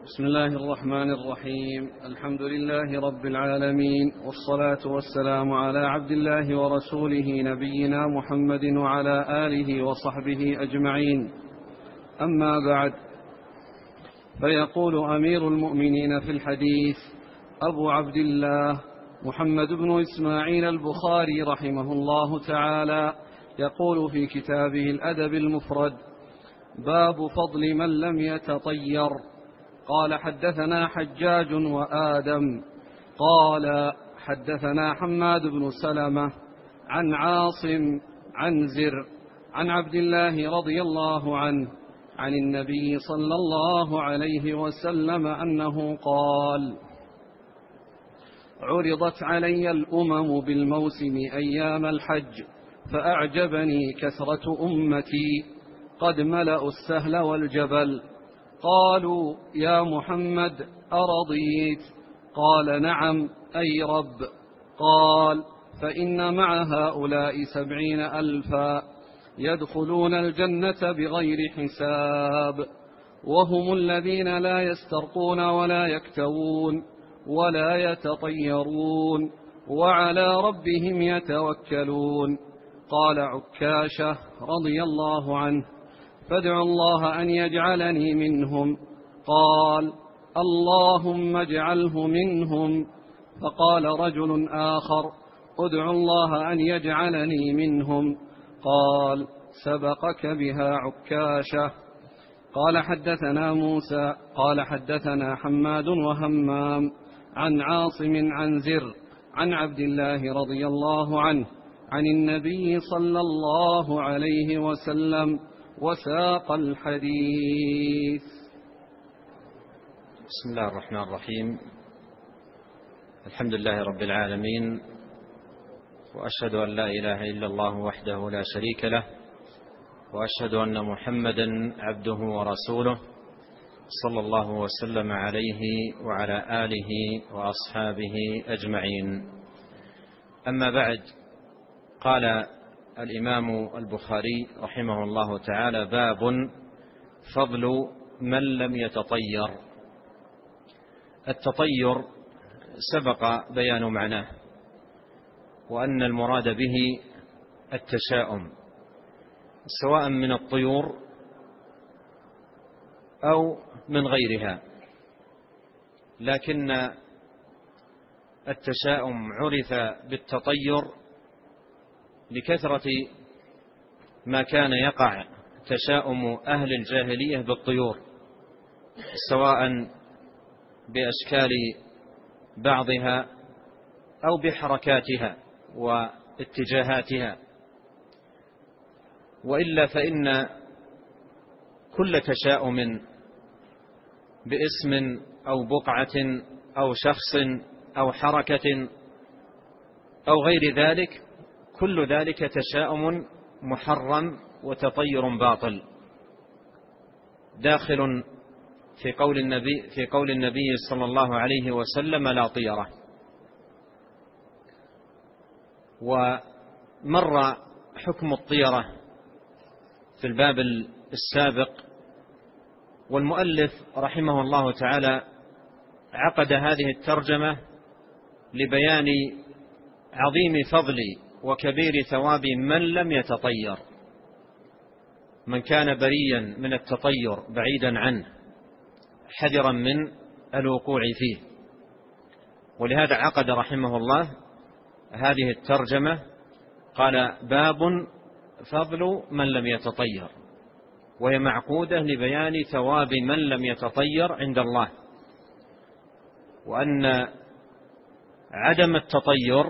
بسم الله الرحمن الرحيم. الحمد لله رب العالمين، والصلاة والسلام على عبد الله ورسوله نبينا محمد وعلى آله وصحبه أجمعين. أما بعد، فيقول أمير المؤمنين في الحديث أبو عبد الله محمد بن إسماعيل البخاري رحمه الله تعالى، يقول في كتابه الأدب المفرد: باب فضل من لم يتطير. قال: حدثنا حجاج وآدم قال: حدثنا حماد بن سلمة عن عاصم عن زر عن عبد الله رضي الله عنه عن النبي صلى الله عليه وسلم أنه قال: عرضت علي الأمم بالموسم أيام الحج، فأعجبني كثرة أمتي قد ملأوا السهل والجبل. قالوا: يا محمد أرضيت؟ قال: نعم أي رب. قال: فإن مع هؤلاء 70,000 يدخلون الجنة بغير حساب، وهم الذين لا يسترقون ولا يكتوون ولا يتطيرون، وعلى ربهم يتوكلون. قال عكاشة رضي الله عنه: فادعوا الله أن يجعلني منهم. قال: اللهم اجعله منهم. فقال رجل آخر: ادعوا الله أن يجعلني منهم. قال: سبقك بها عكاشة. قال: حدثنا موسى قال: حدثنا حماد وهمام عن عاصم عن زر عن عبد الله رضي الله عنه عن النبي صلى الله عليه وسلم، وساق الحديث. بسم الله الرحمن الرحيم. الحمد لله رب العالمين، وأشهد أن لا إله إلا الله وحده لا شريك له، وأشهد أن محمدا عبده ورسوله، صلى الله وسلم عليه وعلى آله وأصحابه أجمعين. أما بعد، قال الإمام البخاري رحمه الله تعالى: باب فضل من لم يتطير. التطير سبق بيان معناه، وأن المراد به التشاؤم، سواء من الطيور أو من غيرها، لكن التشاؤم عرف بالتطير لكثرة ما كان يقع تشاؤم أهل الجاهلية بالطيور، سواء بأشكال بعضها أو بحركاتها واتجاهاتها. وإلا فإن كل تشاؤم باسم أو بقعة أو شخص أو حركة أو غير ذلك، كل ذلك تشاؤم محرم وتطير باطل، داخل في قول النبي صلى الله عليه وسلم: لا طيرة. ومر حكم الطيرة في الباب السابق، والمؤلف رحمه الله تعالى عقد هذه الترجمة لبيان عظيم فضل وكبير ثواب من لم يتطير، من كان بريا من التطير بعيدا عنه حذرا من الوقوع فيه. ولهذا عقد رحمه الله هذه الترجمة، قال: باب فضل من لم يتطير، وهي معقودة لبيان ثواب من لم يتطير عند الله، وأن عدم التطير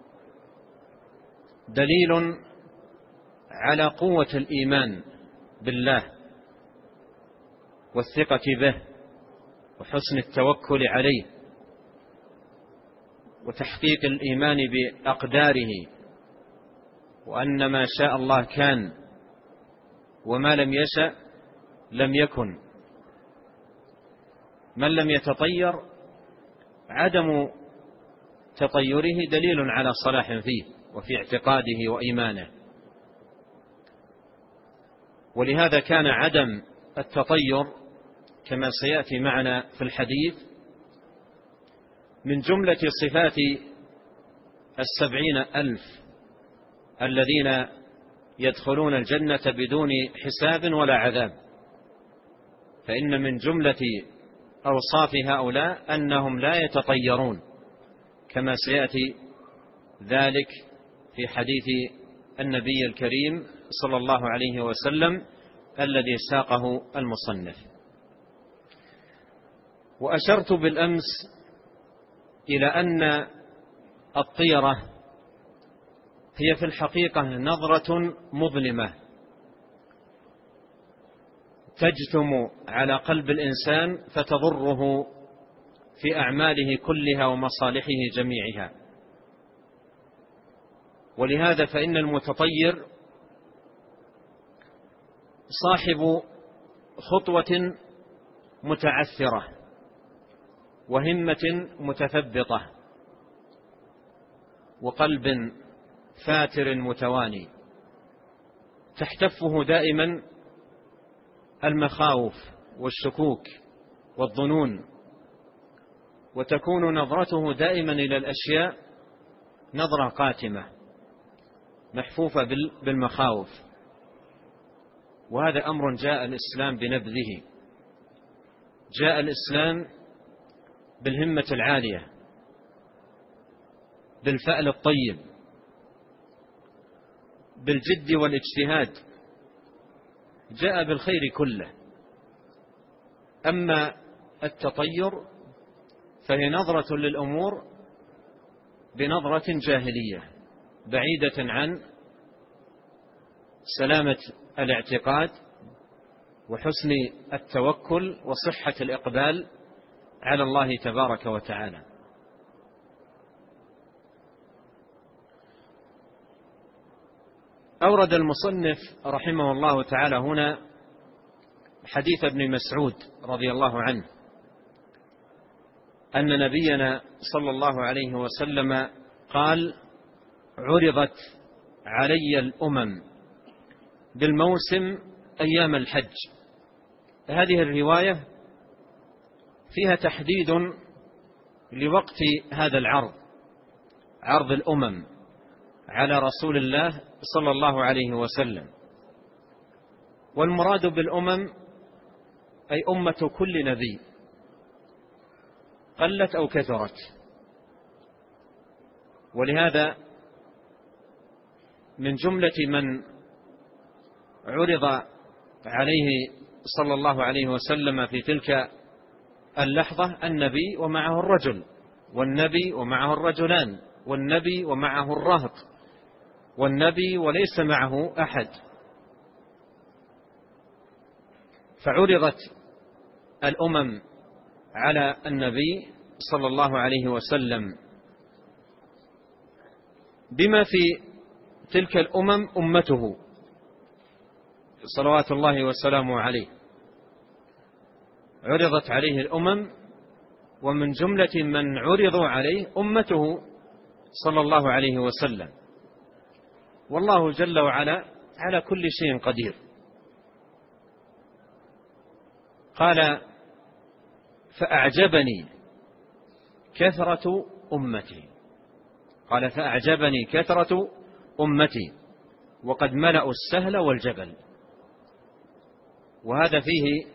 دليل على قوة الإيمان بالله والثقة به وحسن التوكل عليه وتحقيق الإيمان بأقداره، وأن ما شاء الله كان وما لم يشأ لم يكن. من لم يتطير عدم تطيره دليل على صلاح فيه وفي اعتقاده وإيمانه. ولهذا كان عدم التطير كما سيأتي معنا في الحديث من جملة صفات 70,000 الذين يدخلون الجنة بدون حساب ولا عذاب، فإن من جملة أوصاف هؤلاء أنهم لا يتطيرون، كما سيأتي ذلك في حديث النبي الكريم صلى الله عليه وسلم الذي ساقه المصنف. وأشرت بالأمس إلى أن الطيرة هي في الحقيقة نظرة مظلمة تجثم على قلب الإنسان فتضره في أعماله كلها ومصالحه جميعها. ولهذا فإن المتطير صاحب خطوة متعثرة وهمة متثبطة وقلب فاتر متواني، تحتفه دائما المخاوف والشكوك والظنون، وتكون نظرته دائما إلى الأشياء نظرة قاتمة محفوفة بالمخاوف. وهذا أمر جاء الإسلام بنبذه. جاء الإسلام بالهمة العالية، بالفأل الطيب، بالجد والاجتهاد، جاء بالخير كله. أما التطير فهي نظرة للأمور بنظرة جاهلية بعيدة عن سلامة الاعتقاد وحسن التوكل وصحة الإقبال على الله تبارك وتعالى. أورد المصنف رحمه الله تعالى هنا حديث ابن مسعود رضي الله عنه أن نبينا صلى الله عليه وسلم قال: عرضت علي الأمم بالموسم أيام الحج. هذه الرواية فيها تحديد لوقت هذا العرض، عرض الأمم على رسول الله صلى الله عليه وسلم. والمراد بالأمم أي أمة كل نبي قلت أو كثرت. ولهذا من جملة من عرض عليه صلى الله عليه وسلم في تلك اللحظة النبي ومعه الرجل، والنبي ومعه الرجلان، والنبي ومعه الرهط، والنبي وليس معه أحد. فعرضت الأمم على النبي صلى الله عليه وسلم بما في تلك الأمم أمته صلوات الله وسلامه عليه. عرضت عليه الأمم، ومن جملة من عرضوا عليه أمته صلى الله عليه وسلم. والله جل وعلا على كل شيء قدير. قال: فأعجبني كثرة أمتي. قال: فأعجبني كثرة أمتي وقد ملأوا السهل والجبل. وهذا فيه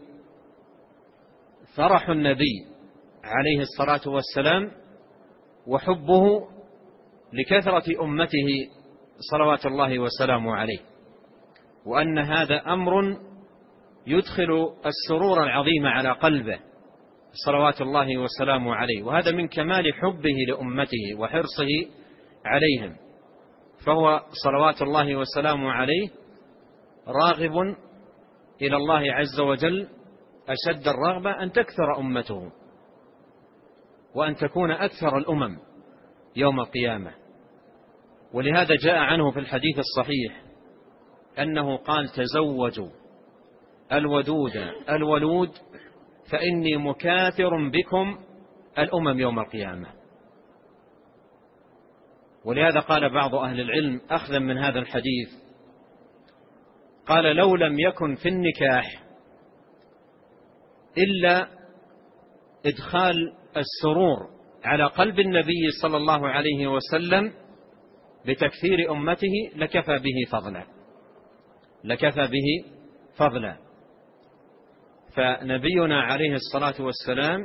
فرح النبي عليه الصلاة والسلام وحبه لكثرة أمته صلوات الله وسلامه عليه، وأن هذا أمر يدخل السرور العظيم على قلبه صلوات الله وسلامه عليه. وهذا من كمال حبه لأمته وحرصه عليهم، فهو صلوات الله وسلامه عليه راغب إلى الله عز وجل أشد الرغبة أن تكثر أمته وأن تكون أكثر الأمم يوم القيامة. ولهذا جاء عنه في الحديث الصحيح أنه قال: تزوجوا الودود الولود فإني مكاثر بكم الأمم يوم القيامة. ولهذا قال بعض أهل العلم أخذا من هذا الحديث، قال: لو لم يكن في النكاح إلا إدخال السرور على قلب النبي صلى الله عليه وسلم بتكثير أمته لكفى به فضلا. فنبينا عليه الصلاة والسلام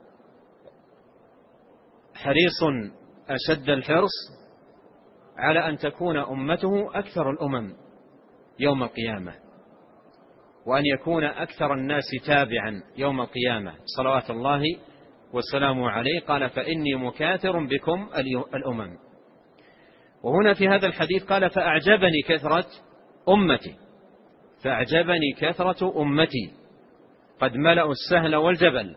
حريص أشد الحرص على أن تكون أمته أكثر الأمم يوم القيامة، وأن يكون أكثر الناس تابعا يوم القيامة صلوات الله والسلام عليه. قال: فإني مكاثر بكم الأمم. وهنا في هذا الحديث قال: فأعجبني كثرة أمتي قد ملأوا السهل والجبل.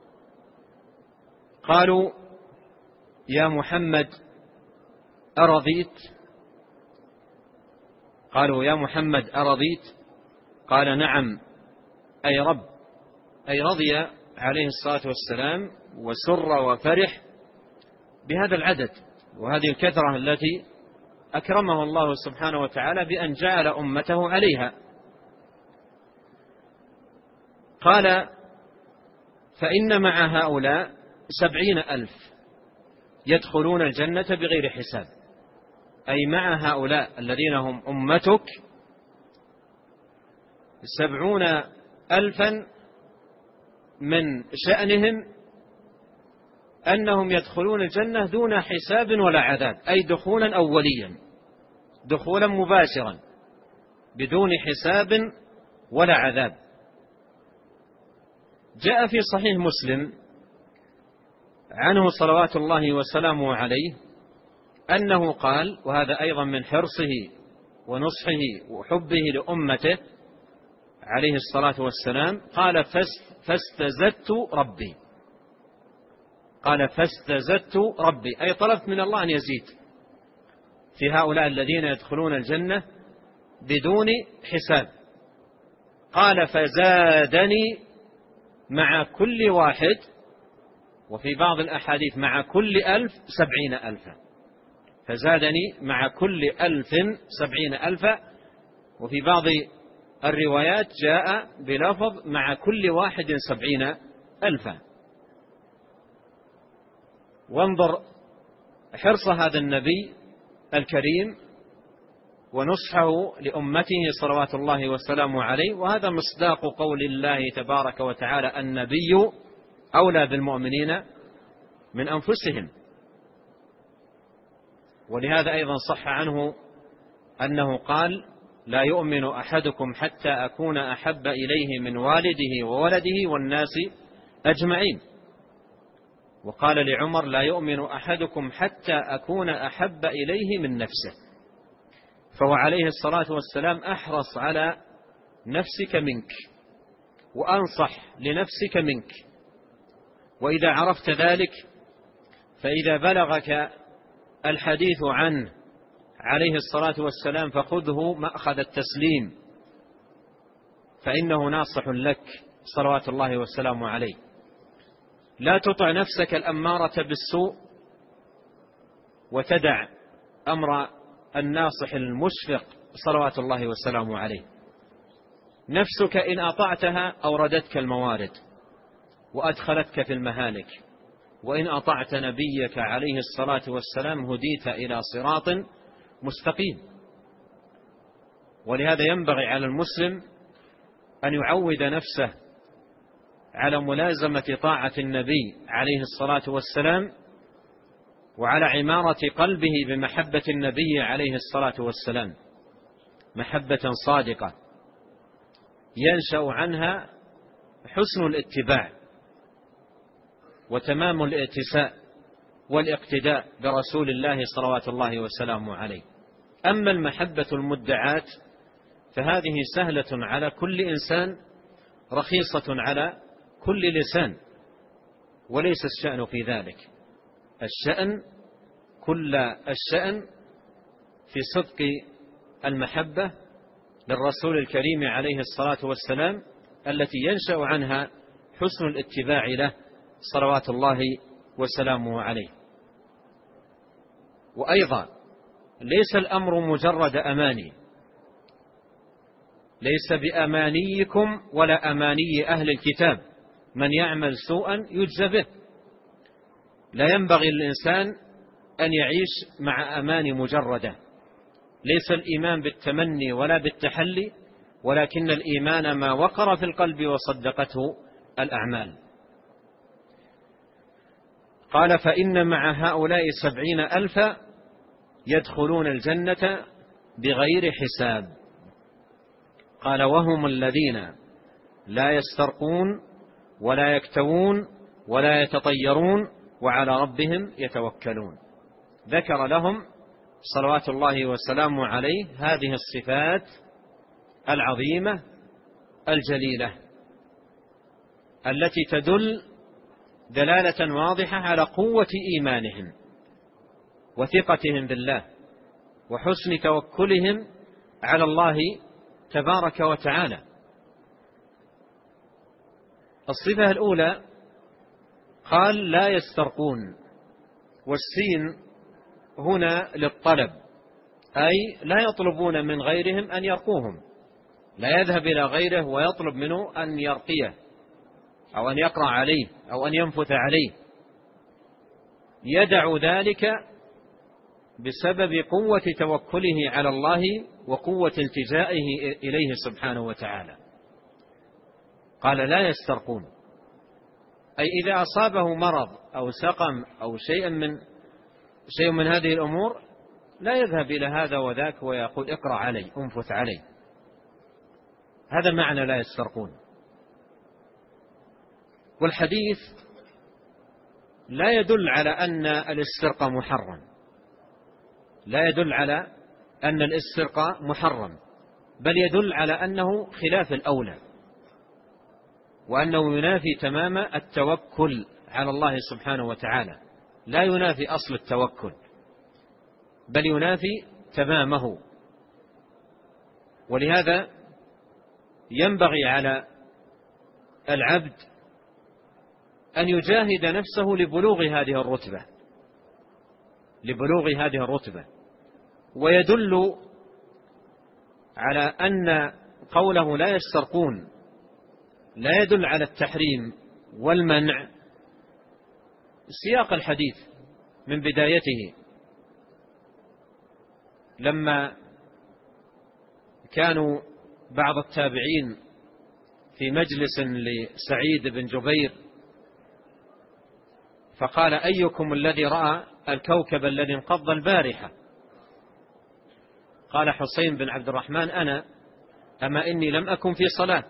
قالوا: يا محمد أرضيت؟ قال: نعم، أي رضي عليه الصلاة والسلام وسر وفرح بهذا العدد وهذه الكثرة التي أكرمه الله سبحانه وتعالى بأن جعل أمته عليها. قال: فإن مع هؤلاء 70,000 يدخلون الجنة بغير حساب، أي مع هؤلاء الذين هم أمتك 70,000 من شأنهم أنهم يدخلون الجنة دون حساب ولا عذاب، أي دخولا أوليا، دخولا مباشرا بدون حساب ولا عذاب. جاء في صحيح مسلم عنه صلوات الله وسلامه عليه أنه قال، وهذا أيضا من حرصه ونصحه وحبه لأمته عليه الصلاة والسلام، قال: فاستزدت ربي، أي طلبت من الله أن يزيد في هؤلاء الذين يدخلون الجنة بدون حساب. قال: فزادني مع كل واحد، وفي بعض الأحاديث مع كل 1000 70,000، فزادني مع كل 1000 70,000، وفي بعض الروايات جاء بلفظ مع كل واحد 70,000. وانظر حرص هذا النبي الكريم ونصحه لأمته صلوات الله وسلامه عليه، وهذا مصداق قول الله تبارك وتعالى: النبي أولى بالمؤمنين من أنفسهم. ولهذا أيضا صح عنه أنه قال: لا يؤمن أحدكم حتى أكون أحب إليه من والده وولده والناس أجمعين. وقال لعمر: لا يؤمن أحدكم حتى أكون أحب إليه من نفسه. فهو عليه الصلاة والسلام أحرص على نفسك منك وأنصح لنفسك منك. وإذا عرفت ذلك فإذا بلغك الحديث عنه عليه الصلاة والسلام فخذه مأخذ التسليم، فإنه ناصح لك صلوات الله والسلام عليه. لا تطع نفسك الأمارة بالسوء وتدع أمر الناصح المشفق صلوات الله والسلام عليه. نفسك إن أطعتها أوردتك الموارد وأدخلتك في المهالك، وإن أطعت نبيك عليه الصلاة والسلام هديت إلى صراط مستقيم. ولهذا ينبغي على المسلم أن يعود نفسه على ملازمة طاعة النبي عليه الصلاة والسلام، وعلى عمارة قلبه بمحبة النبي عليه الصلاة والسلام محبة صادقة ينشأ عنها حسن الاتباع وتمام الائتساء والاقتداء برسول الله صلوات الله وسلامه عليه. أما المحبة المدعاة فهذه سهلة على كل إنسان رخيصة على كل لسان، وليس الشأن في ذلك. كل الشأن في صدق المحبة للرسول الكريم عليه الصلاة والسلام التي ينشأ عنها حسن الاتباع له صلوات الله وسلامه عليه. وأيضا ليس الأمر مجرد أماني، ليس بأمانيكم ولا أماني أهل الكتاب من يعمل سوءا يجزى به. لا ينبغي للإنسان أن يعيش مع أمان مجردة. ليس الإيمان بالتمني ولا بالتحلي، ولكن الإيمان ما وقر في القلب وصدقته الأعمال. قال: فإن مع هؤلاء 70,000 يدخلون الجنة بغير حساب. قال: وهم الذين لا يسترقون ولا يكتوون ولا يتطيرون وعلى ربهم يتوكلون. ذكر لهم صلوات الله وسلامه عليه هذه الصفات العظيمة الجليلة التي تدل دلالة واضحة على قوة إيمانهم وثقتهم بالله وحسن توكلهم على الله تبارك وتعالى. الصفة الأولى قال: لا يسترقون، والسين هنا للطلب، أي لا يطلبون من غيرهم أن يرقوهم، لا يذهب إلى غيره ويطلب منه أن يرقيه أو أن يقرأ عليه أو أن ينفث عليه، يدع ذلك بسبب قوة توكله على الله وقوة التجائه إليه سبحانه وتعالى. قال: لا يسترقون، أي إذا أصابه مرض أو سقم أو شيء من هذه الأمور لا يذهب إلى هذا وذاك ويقول اقرأ علي انفث علي. هذا معنى لا يسترقون. والحديث لا يدل على أن الاسترقاء محرم، لا يدل على أن الاسترقاء محرم، بل يدل على أنه خلاف الأولى، وأنه ينافي تمام التوكل على الله سبحانه وتعالى، لا ينافي أصل التوكل بل ينافي تمامه. ولهذا ينبغي على العبد أن يجاهد نفسه لبلوغ هذه الرتبة. ويدل على أن قوله لا يسترقون لا يدل على التحريم والمنع سياق الحديث من بدايته، لما كانوا بعض التابعين في مجلس لسعيد بن جبير فقال: أيكم الذي رأى الكوكب الذي انقض البارحة؟ قال حسين بن عبد الرحمن: أنا، أما إني لم أكن في صلاة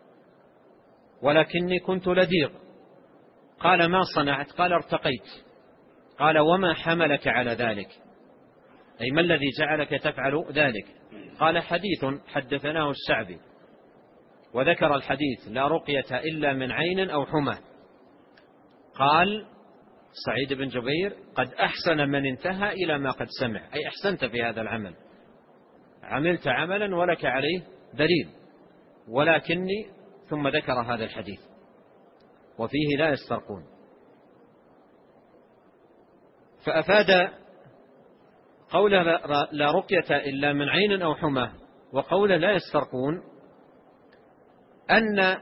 ولكني كنت لديغ. قال: ما صنعت؟ قال: ارتقيت. قال: وما حملك على ذلك؟ أي ما الذي جعلك تفعل ذلك؟ قال: حديث حدثناه الشعبي. وذكر الحديث: لا رقية إلا من عين أو حمى. قال سعيد بن جبير: قد أحسن من انتهى إلى ما قد سمع، أي أحسنت في هذا العمل، عملت عملا ولك عليه دليل، ولكني، ثم ذكر هذا الحديث وفيه لا يسترقون. فأفاد قوله لا رقية إلا من عين أو حمى وقوله لا يسترقون أن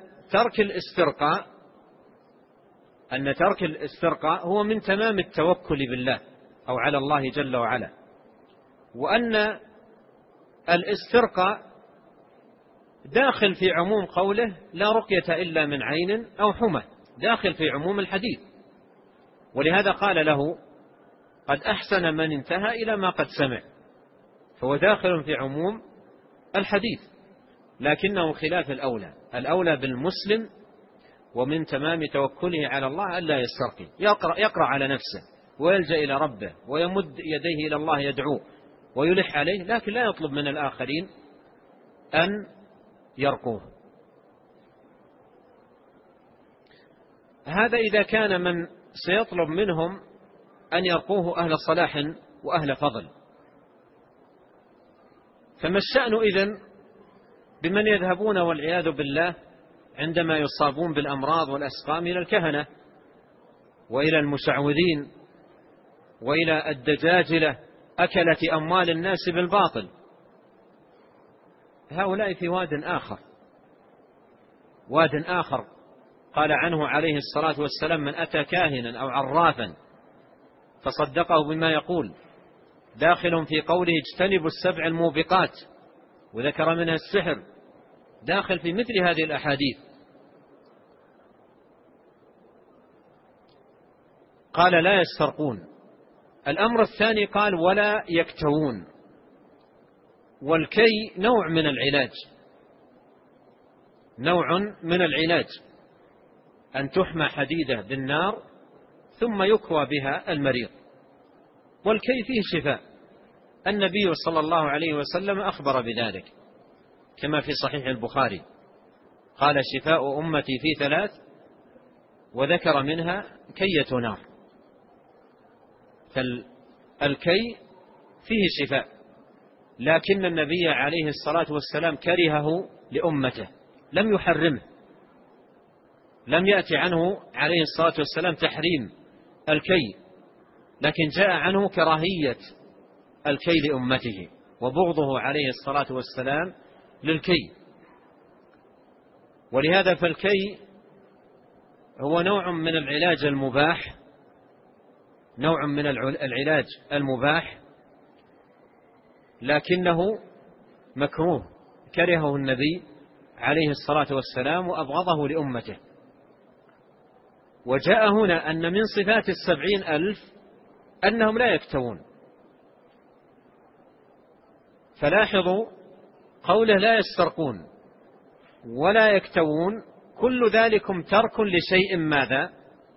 ترك الاسترقاء هو من تمام التوكل بالله أو على الله جل وعلا، وأن الاسترقاء داخل في عموم قوله لا رقية إلا من عين أو حمى، داخل في عموم الحديث. ولهذا قال له: قد أحسن من انتهى إلى ما قد سمع، فهو داخل في عموم الحديث، لكنه خلاف الأولى بالمسلم ومن تمام توكله على الله ألا يسترقي، يقرأ على نفسه ويلجأ إلى ربه ويمد يديه إلى الله يدعوه ويلح عليه، لكن لا يطلب من الآخرين أن يرقوه. هذا إذا كان من سيطلب منهم أن يرقوه أهل صلاح وأهل فضل. فما الشأن إذن بمن يذهبون والعياذ بالله عندما يصابون بالأمراض والأسقام إلى الكهنة وإلى المشعوذين وإلى الدجاجلة أكلة أموال الناس بالباطل؟ هؤلاء في واد آخر قال عنه عليه الصلاة والسلام: من أتى كاهنا أو عرافا فصدقه بما يقول داخل في قوله اجتنبوا السبع الموبقات، وذكر منها السحر، داخل في مثل هذه الأحاديث. قال: لا يسترقون. الأمر الثاني قال: ولا يكتوون. والكي نوع من العلاج، نوع من العلاج، أن تحمى حديدة بالنار ثم يكوى بها المريض، والكي فيه شفاء. النبي صلى الله عليه وسلم أخبر بذلك كما في صحيح البخاري، قال: شفاء أمتي في 3، وذكر منها كية نار. فالكي فيه شفاء، لكن النبي عليه الصلاة والسلام كرهه لأمته، لم يحرمه، لم يأتي عنه عليه الصلاة والسلام تحريم الكي، لكن جاء عنه كراهية الكي لأمته وبغضه عليه الصلاة والسلام للكي. ولهذا فالكي هو نوع من العلاج المباح، نوع من العلاج المباح، لكنه مكروه، كرهه النبي عليه الصلاة والسلام وأبغضه لأمته. وجاء هنا أن من صفات 70,000 أنهم لا يكتوون. فلاحظوا قوله: لا يسترقون ولا يكتوون، كل ذلكم ترك لشيء ماذا؟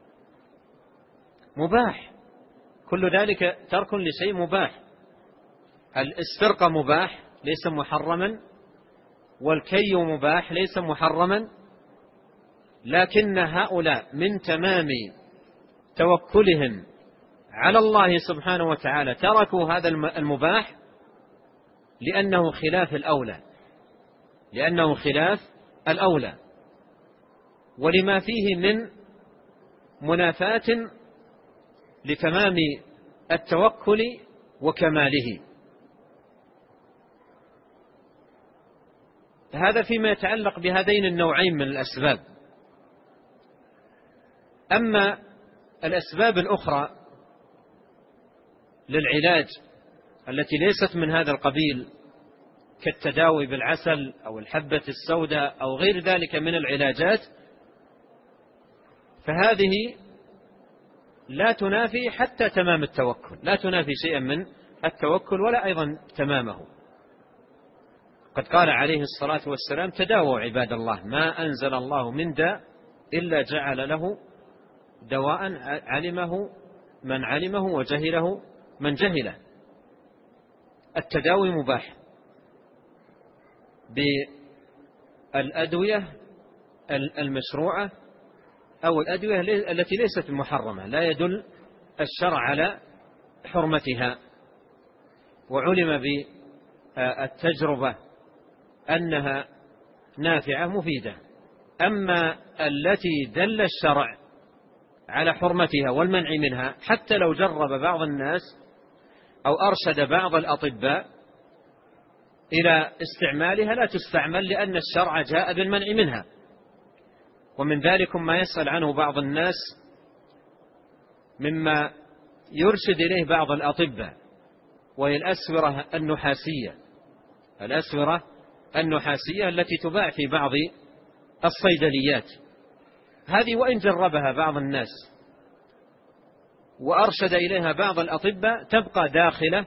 مباح. كل ذلك ترك لشيء مباح. الاسترقاء مباح ليس محرما، والكي مباح ليس محرما، لكن هؤلاء من تمام توكلهم على الله سبحانه وتعالى تركوا هذا المباح لأنه خلاف الأولى، لأنه خلاف الأولى، ولما فيه من منافاة لتمام التوكل وكماله. هذا فيما يتعلق بهذين النوعين من الأسباب. أما الأسباب الأخرى للعلاج التي ليست من هذا القبيل، كالتداوي بالعسل أو الحبة السوداء أو غير ذلك من العلاجات، فهذه لا تنافي حتى تمام التوكل، لا تنافي شيئا من التوكل ولا أيضا تمامه. قد قال عليه الصلاة والسلام: تداووا عباد الله، ما أنزل الله من داء إلا جعل له دواء علمه من علمه وجهله من جهله. التداوي مباح بالأدوية المشروعة أو الأدوية التي ليست محرمة، لا يدل الشرع على حرمتها، وعلم بالتجربة أنها نافعة مفيدة. أما التي دل الشرع على حرمتها والمنع منها، حتى لو جرب بعض الناس أو أرشد بعض الأطباء إلى استعمالها، لا تستعمل، لأن الشرع جاء بالمنع منها. ومن ذلك ما يسأل عنه بعض الناس مما يرشد إليه بعض الأطباء، وهي الأسورة النحاسية، الأسورة النحاسية التي تباع في بعض الصيدليات. هذه وإن جربها بعض الناس وأرشد إليها بعض الأطباء، تبقى داخلة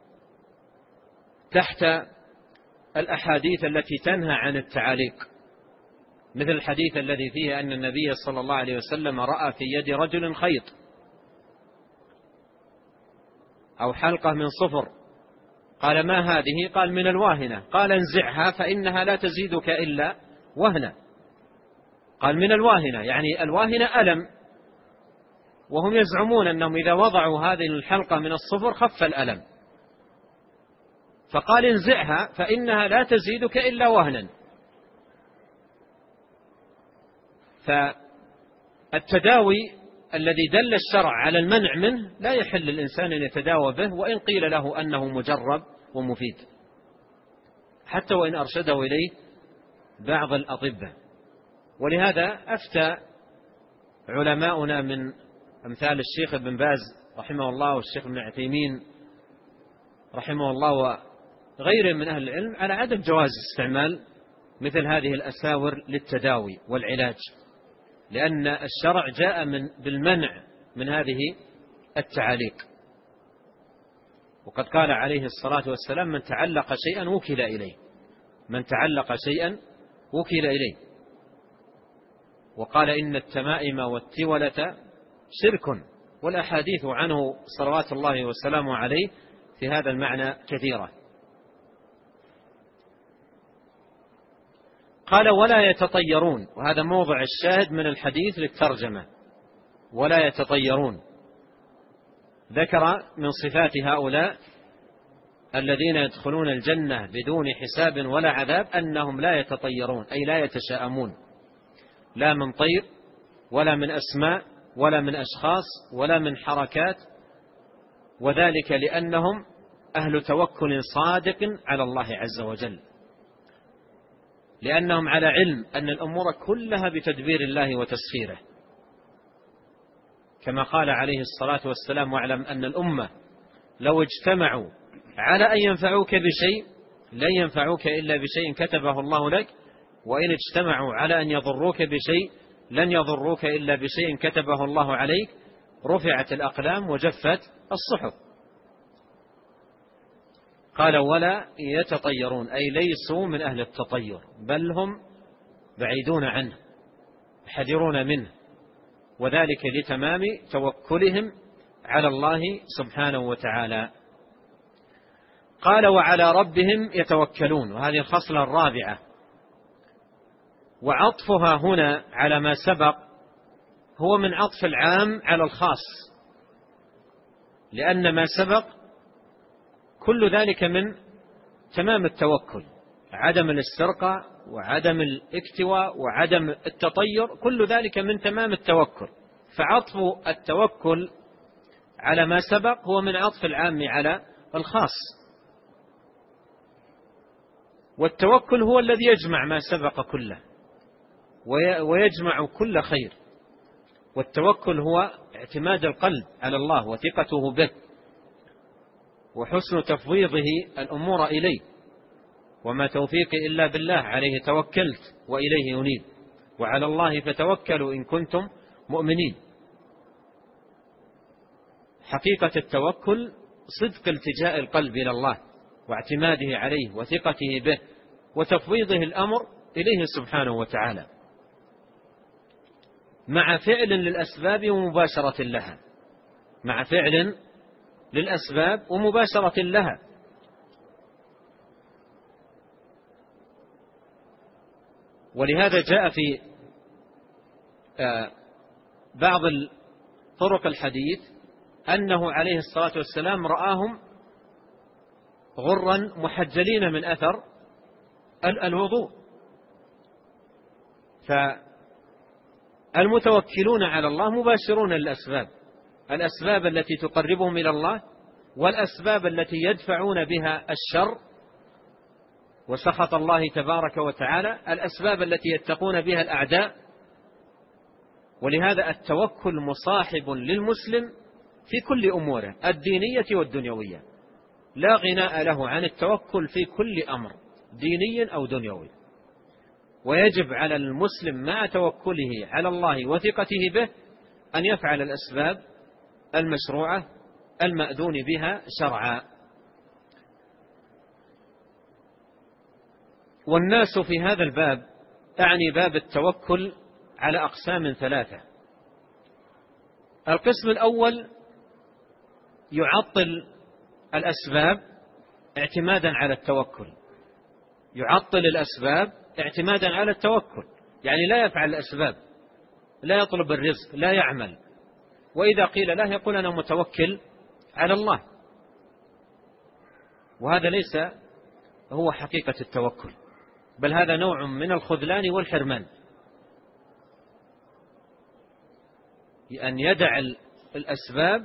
تحت الأحاديث التي تنهى عن التعاليق، مثل الحديث الذي فيه أن النبي صلى الله عليه وسلم رأى في يد رجل خيط أو حلقة من صفر، قال: ما هذه؟ قال: من الواهنة. قال: انزعها فإنها لا تزيدك إلا وهنا. قال: من الواهنة، يعني الواهنة ألم، وهم يزعمون أنهم إذا وضعوا هذه الحلقة من الصفر خف الألم، فقال: انزعها فإنها لا تزيدك إلا وهنا. فالتداوي الذي دل الشرع على المنع منه لا يحل للإنسان أن يتداوى به، وإن قيل له أنه مجرب ومفيد، حتى وإن أرشده إليه بعض الأطباء. ولهذا أفتى علماؤنا من أمثال الشيخ ابن باز رحمه الله والشيخ ابن عثيمين رحمه الله وغيرهم من أهل العلم على عدم جواز استعمال مثل هذه الأساور للتداوي والعلاج، لأن الشرع جاء بالمنع من هذه التعاليق. وقد قال عليه الصلاة والسلام: من تعلق شيئا وكل إليه، من تعلق شيئا وكل إليه. وقال: إن التمائم والتولة شرك، والأحاديث عنه صلوات الله وسلامه عليه في هذا المعنى كثيرة. قال: ولا يتطيرون، وهذا موضع الشاهد من الحديث للترجمة، ولا يتطيرون. ذكر من صفات هؤلاء الذين يدخلون الجنة بدون حساب ولا عذاب أنهم لا يتطيرون، أي لا يتشاءمون، لا من طير ولا من أسماء ولا من أشخاص ولا من حركات، وذلك لأنهم أهل توكل صادق على الله عز وجل، لأنهم على علم أن الأمور كلها بتدبير الله وتسخيره، كما قال عليه الصلاة والسلام: واعلم أن الأمة لو اجتمعوا على أن ينفعوك بشيء لن ينفعوك إلا بشيء كتبه الله لك، وإن اجتمعوا على أن يضروك بشيء لن يضروك إلا بشيء كتبه الله عليك، رفعت الأقلام وجفت الصحف. قال: ولا يتطيرون، أي ليسوا من أهل التطير، بل هم بعيدون عنه حذرون منه، وذلك لتمام توكلهم على الله سبحانه وتعالى. قال: وعلى ربهم يتوكلون، وهذه الخصلة الرابعة، وعطفها هنا على ما سبق هو من عطف العام على الخاص، لأن ما سبق كل ذلك من تمام التوكل، عدم الاسترقاء وعدم الاكتواء وعدم التطير، كل ذلك من تمام التوكل، فعطف التوكل على ما سبق هو من عطف العام على الخاص. والتوكل هو الذي يجمع ما سبق كله ويجمع كل خير، والتوكل هو اعتماد القلب على الله وثقته به وحسن تفويضه الأمور إليه، وما توفيقي إلا بالله، عليه توكلت وإليه أنيب، وعلى الله فتوكلوا إن كنتم مؤمنين. حقيقة التوكل صدق التجاء القلب إلى الله واعتماده عليه وثقته به وتفويضه الأمر إليه سبحانه وتعالى، مع فعل للأسباب ومباشرة لها، مع فعل للأسباب ومباشرة لها. ولهذا جاء في بعض طرق الحديث أنه عليه الصلاة والسلام رآهم غرا محجلين من أثر الوضوء. فالمتوكلون على الله مباشرون للأسباب، الأسباب التي تقربهم إلى الله، والأسباب التي يدفعون بها الشر وسخط الله تبارك وتعالى، الأسباب التي يتقون بها الأعداء. ولهذا التوكل مصاحب للمسلم في كل أموره الدينية والدنيوية، لا غناء له عن التوكل في كل أمر ديني أو دنيوي، ويجب على المسلم مع توكله على الله وثقته به أن يفعل الأسباب المشروعة المأذون بها شرعا. والناس في هذا الباب، أعني باب التوكل، على أقسام ثلاثة. القسم الأول يعطل الأسباب اعتمادا على التوكل، يعطل الأسباب اعتمادا على التوكل، يعني لا يفعل الأسباب، لا يطلب الرزق، لا يعمل، وإذا قيل له يقول أنا متوكل على الله. وهذا ليس هو حقيقة التوكل، بل هذا نوع من الخذلان والحرمان، أن يدع الأسباب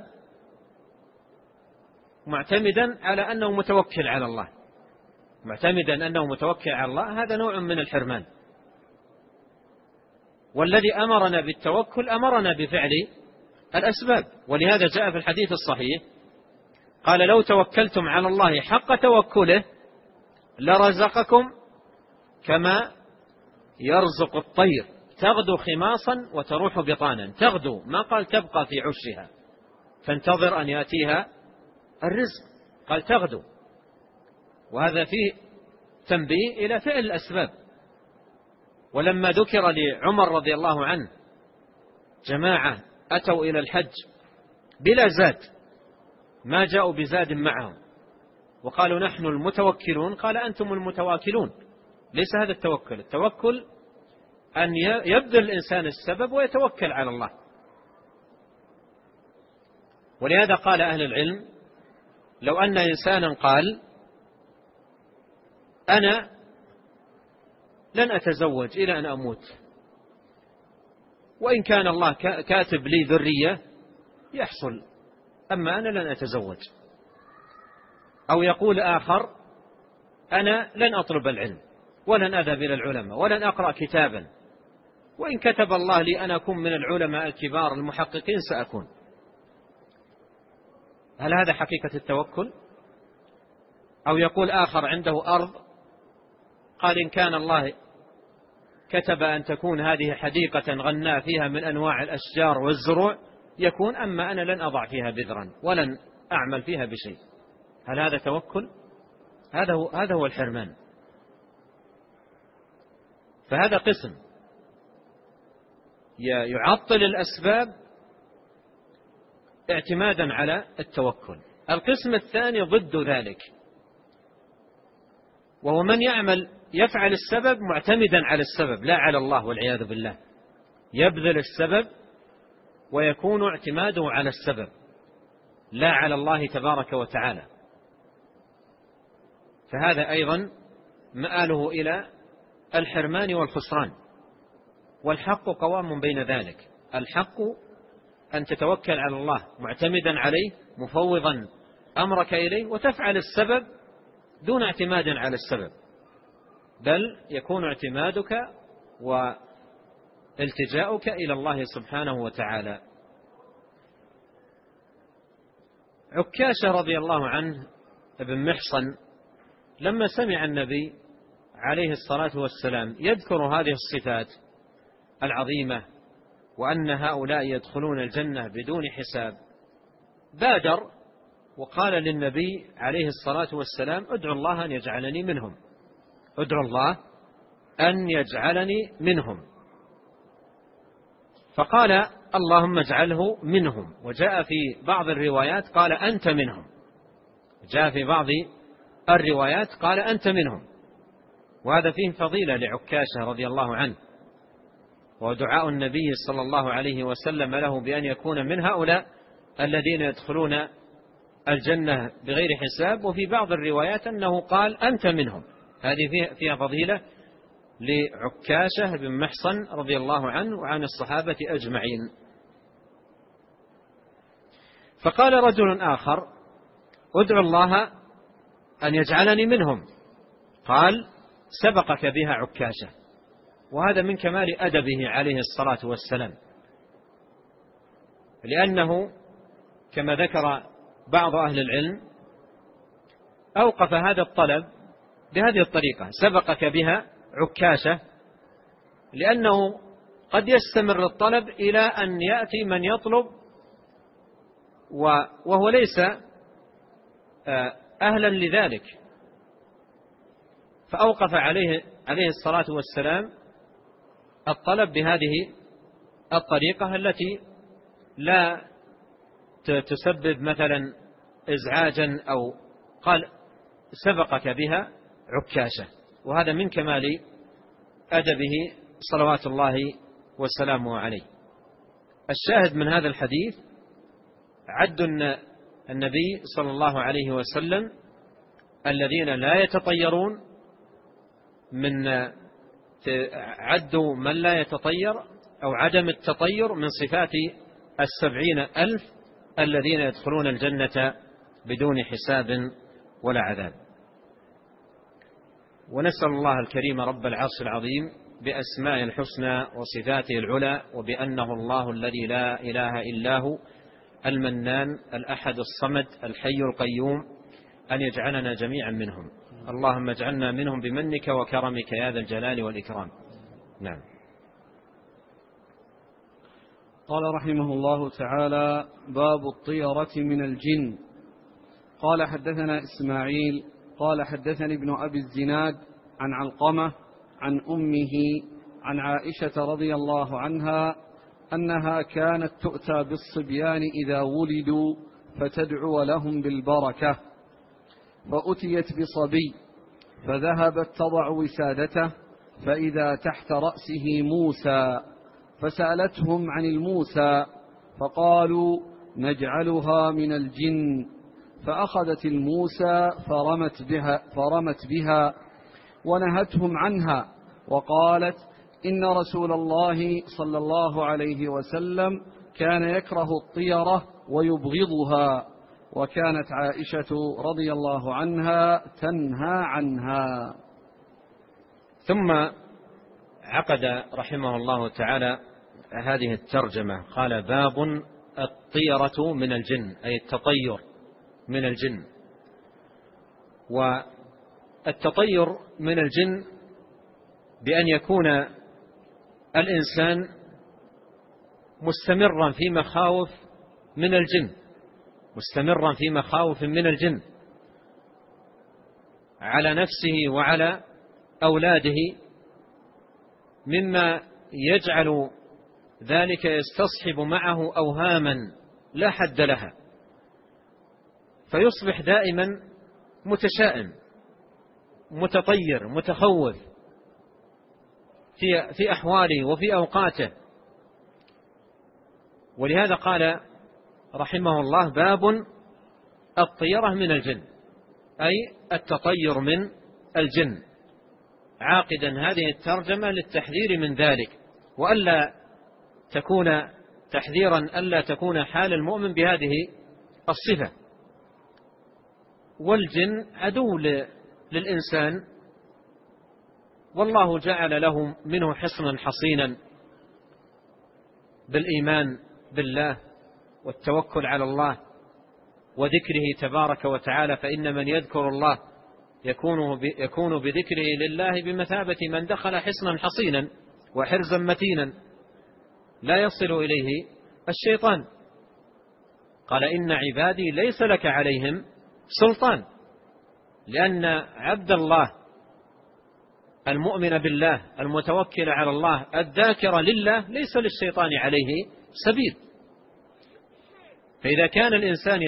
معتمدا على أنه متوكل على الله، معتمدا أنه متوكل على الله، هذا نوع من الحرمان. والذي أمرنا بالتوكل أمرنا بفعل الأسباب. ولهذا جاء في الحديث الصحيح قال لو توكلتم على الله حق توكله لرزقكم كما يرزق الطير تغدو خماصا وتروح بطانا. تغدو، ما قال تبقى في عشها تنتظر أن يأتيها الرزق، قال تغدو. وهذا فيه تنبيه إلى فعل الأسباب. ولما ذكر لعمر رضي الله عنه جماعة أتوا إلى الحج بلا زاد، ما جاءوا بزاد معهم، وقالوا نحن المتوكلون، قال أنتم المتواكلون. ليس هذا التوكل. التوكل أن يبذل الإنسان السبب ويتوكل على الله. ولهذا قال أهل العلم لو أن إنسانا قال أنا لن أتزوج إلى أن أموت، وإن كان الله كاتب لي ذرية يحصل، أما أنا لن أتزوج. أو يقول آخر أنا لن أطلب العلم ولن أذهب إلى العلماء ولن أقرأ كتابا، وإن كتب الله لي أن أكون من العلماء الكبار المحققين سأكون. هل هذا حقيقة التوكل؟ أو يقول آخر عنده أرض قال إن كان الله كتب أن تكون هذه حديقة غناء فيها من أنواع الأشجار والزروع يكون، أما أنا لن أضع فيها بذرا ولن أعمل فيها بشيء. هل هذا توكل؟ هذا هو الحرمان. فهذا قسم يعطل الأسباب اعتمادا على التوكل. القسم الثاني ضد ذلك، وهو من يفعل السبب معتمدا على السبب لا على الله والعياذ بالله، يبذل السبب ويكون اعتماده على السبب لا على الله تبارك وتعالى. فهذا أيضا مآله إلى الحرمان والخسران. والحق قوام بين ذلك. الحق أن تتوكل على الله معتمدا عليه مفوضا أمرك إليه، وتفعل السبب دون اعتماد على السبب، بل يكون اعتمادك والتجاؤك إلى الله سبحانه وتعالى. عكاشة رضي الله عنه ابن محصن لما سمع النبي عليه الصلاة والسلام يذكر هذه الصفات العظيمة وأن هؤلاء يدخلون الجنة بدون حساب، بادر وقال للنبي عليه الصلاة والسلام ادعو الله أن يجعلني منهم، ادعو الله أن يجعلني منهم. فقال اللهم اجعله منهم. وجاء في بعض الروايات قال أنت منهم، جاء في بعض الروايات قال أنت منهم. وهذا فيه فضيلة لعكاشة رضي الله عنه، ودعاء النبي صلى الله عليه وسلم له بأن يكون من هؤلاء الذين يدخلون الجنة بغير حساب. وفي بعض الروايات أنه قال أنت منهم. هذه فيها فضيلة لعكاشة بن محصن رضي الله عنه وعن الصحابة أجمعين. فقال رجل آخر ادعو الله أن يجعلني منهم، قال سبقك بها عكاشة. وهذا من كمال أدبه عليه الصلاة والسلام، لأنه كما ذكر بعض أهل العلم أوقف هذا الطلب بهذه الطريقة، سبقك بها عكاشة، لأنه قد يستمر الطلب إلى أن يأتي من يطلب وهو ليس أهلا لذلك. فأوقف عليه الصلاة والسلام الطلب بهذه الطريقة التي لا تسبب مثلا إزعاجا، أو قال سبقك بها عكاشة. وهذا من كمال أدبه صلوات الله وسلامه عليه. الشاهد من هذا الحديث عد النبي صلى الله عليه وسلم الذين لا يتطيرون، من عدوا من لا يتطير أو عدم التطير من صفات 70,000 الذين يدخلون الجنة بدون حساب ولا عذاب. ونسأل الله الكريم رب العرش العظيم بأسماء الحسنى وصفاته العلى، وبأنه الله الذي لا إله إلا هو المنان الأحد الصمد الحي القيوم، أن يجعلنا جميعا منهم. اللهم اجعلنا منهم بمنك وكرمك يا ذا الجلال والإكرام. نعم. قال رحمه الله تعالى: باب الطيرة من الجن. قال حدثنا إسماعيل قال حدثني ابن أبي الزناد عن علقمة عن أمه عن عائشة رضي الله عنها أنها كانت تؤتى بالصبيان إذا ولدوا فتدعو لهم بالبركة، فأتيت بصبي فذهبت تضع وسادته فإذا تحت رأسه موسى، فسألتهم عن الموسى فقالوا: نجعلها من الجن. فأخذت الموسى فرمت بها ونهتهم عنها، وقالت: إن رسول الله صلى الله عليه وسلم كان يكره الطيرة ويبغضها، وكانت عائشة رضي الله عنها تنهى عنها. ثم عقد رحمه الله تعالى هذه الترجمة، قال: باب الطيرة من الجن، أي التطير من الجن. والتطير من الجن بأن يكون الإنسان مستمرا في مخاوف من الجن، مستمرا في مخاوف من الجن على نفسه وعلى أولاده، مما يجعل ذلك يستصحب معه أوهاما لا حد لها، فيصبح دائما متشائم متطير متخوف في أحواله وفي أوقاته. ولهذا قال رحمه الله: باب الطيرة من الجن، أي التطير من الجن، عاقدا هذه الترجمة للتحذير من ذلك، وألا تكون تحذيرا ألا تكون حال المؤمن بهذه الصفة. والجن عدو للإنسان، والله جعل له منه حصنا حصينا بالإيمان بالله والتوكل على الله وذكره تبارك وتعالى، فإن من يذكر الله يكون بذكره لله بمثابة من دخل حصنا حصينا وحرزا متينا لا يصل إليه الشيطان. قال: إن عبادي ليس لك عليهم سلطان، لأن عبد الله المؤمن بالله المتوكل على الله الذاكر لله ليس للشيطان عليه سبيل. فإذا كان الإنسان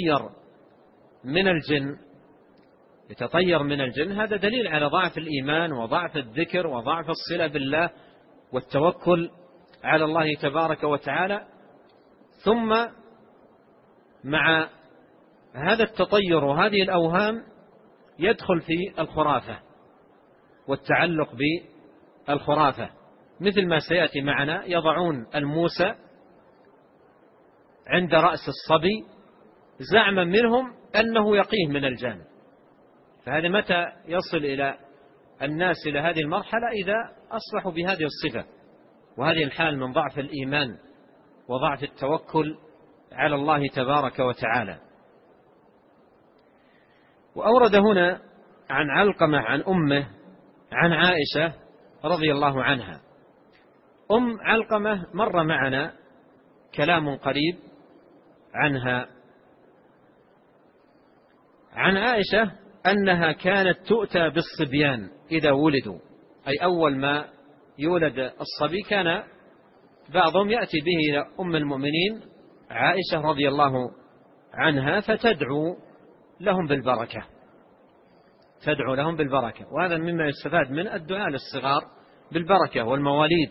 يتطير من الجن، هذا دليل على ضعف الإيمان وضعف الذكر وضعف الصلة بالله والتوكل على الله تبارك وتعالى. ثم مع هذا التطير وهذه الأوهام يدخل في الخرافة والتعلق بالخرافة، مثل ما سيأتي معنا: يضعون الموسى عند رأس الصبي زعما منهم أنه يقيه من الجان. فهذا متى يصل إلى الناس إلى هذه المرحلة؟ إذا أصبحوا بهذه الصفة وهذه الحال من ضعف الإيمان وضعف التوكل على الله تبارك وتعالى. وأورد هنا عن علقمة عن أمه عن عائشة رضي الله عنها. أم علقمة مر معنا كلام قريب عنها. عن عائشة أنها كانت تؤتى بالصبيان إذا ولدوا، أي أول ما يولد الصبي كان بعضهم يأتي به إلى أم المؤمنين عائشة رضي الله عنها فتدعو لهم بالبركة، تدعو لهم بالبركة. وهذا مما يستفاد من الدعاء للصغار بالبركة والمواليد.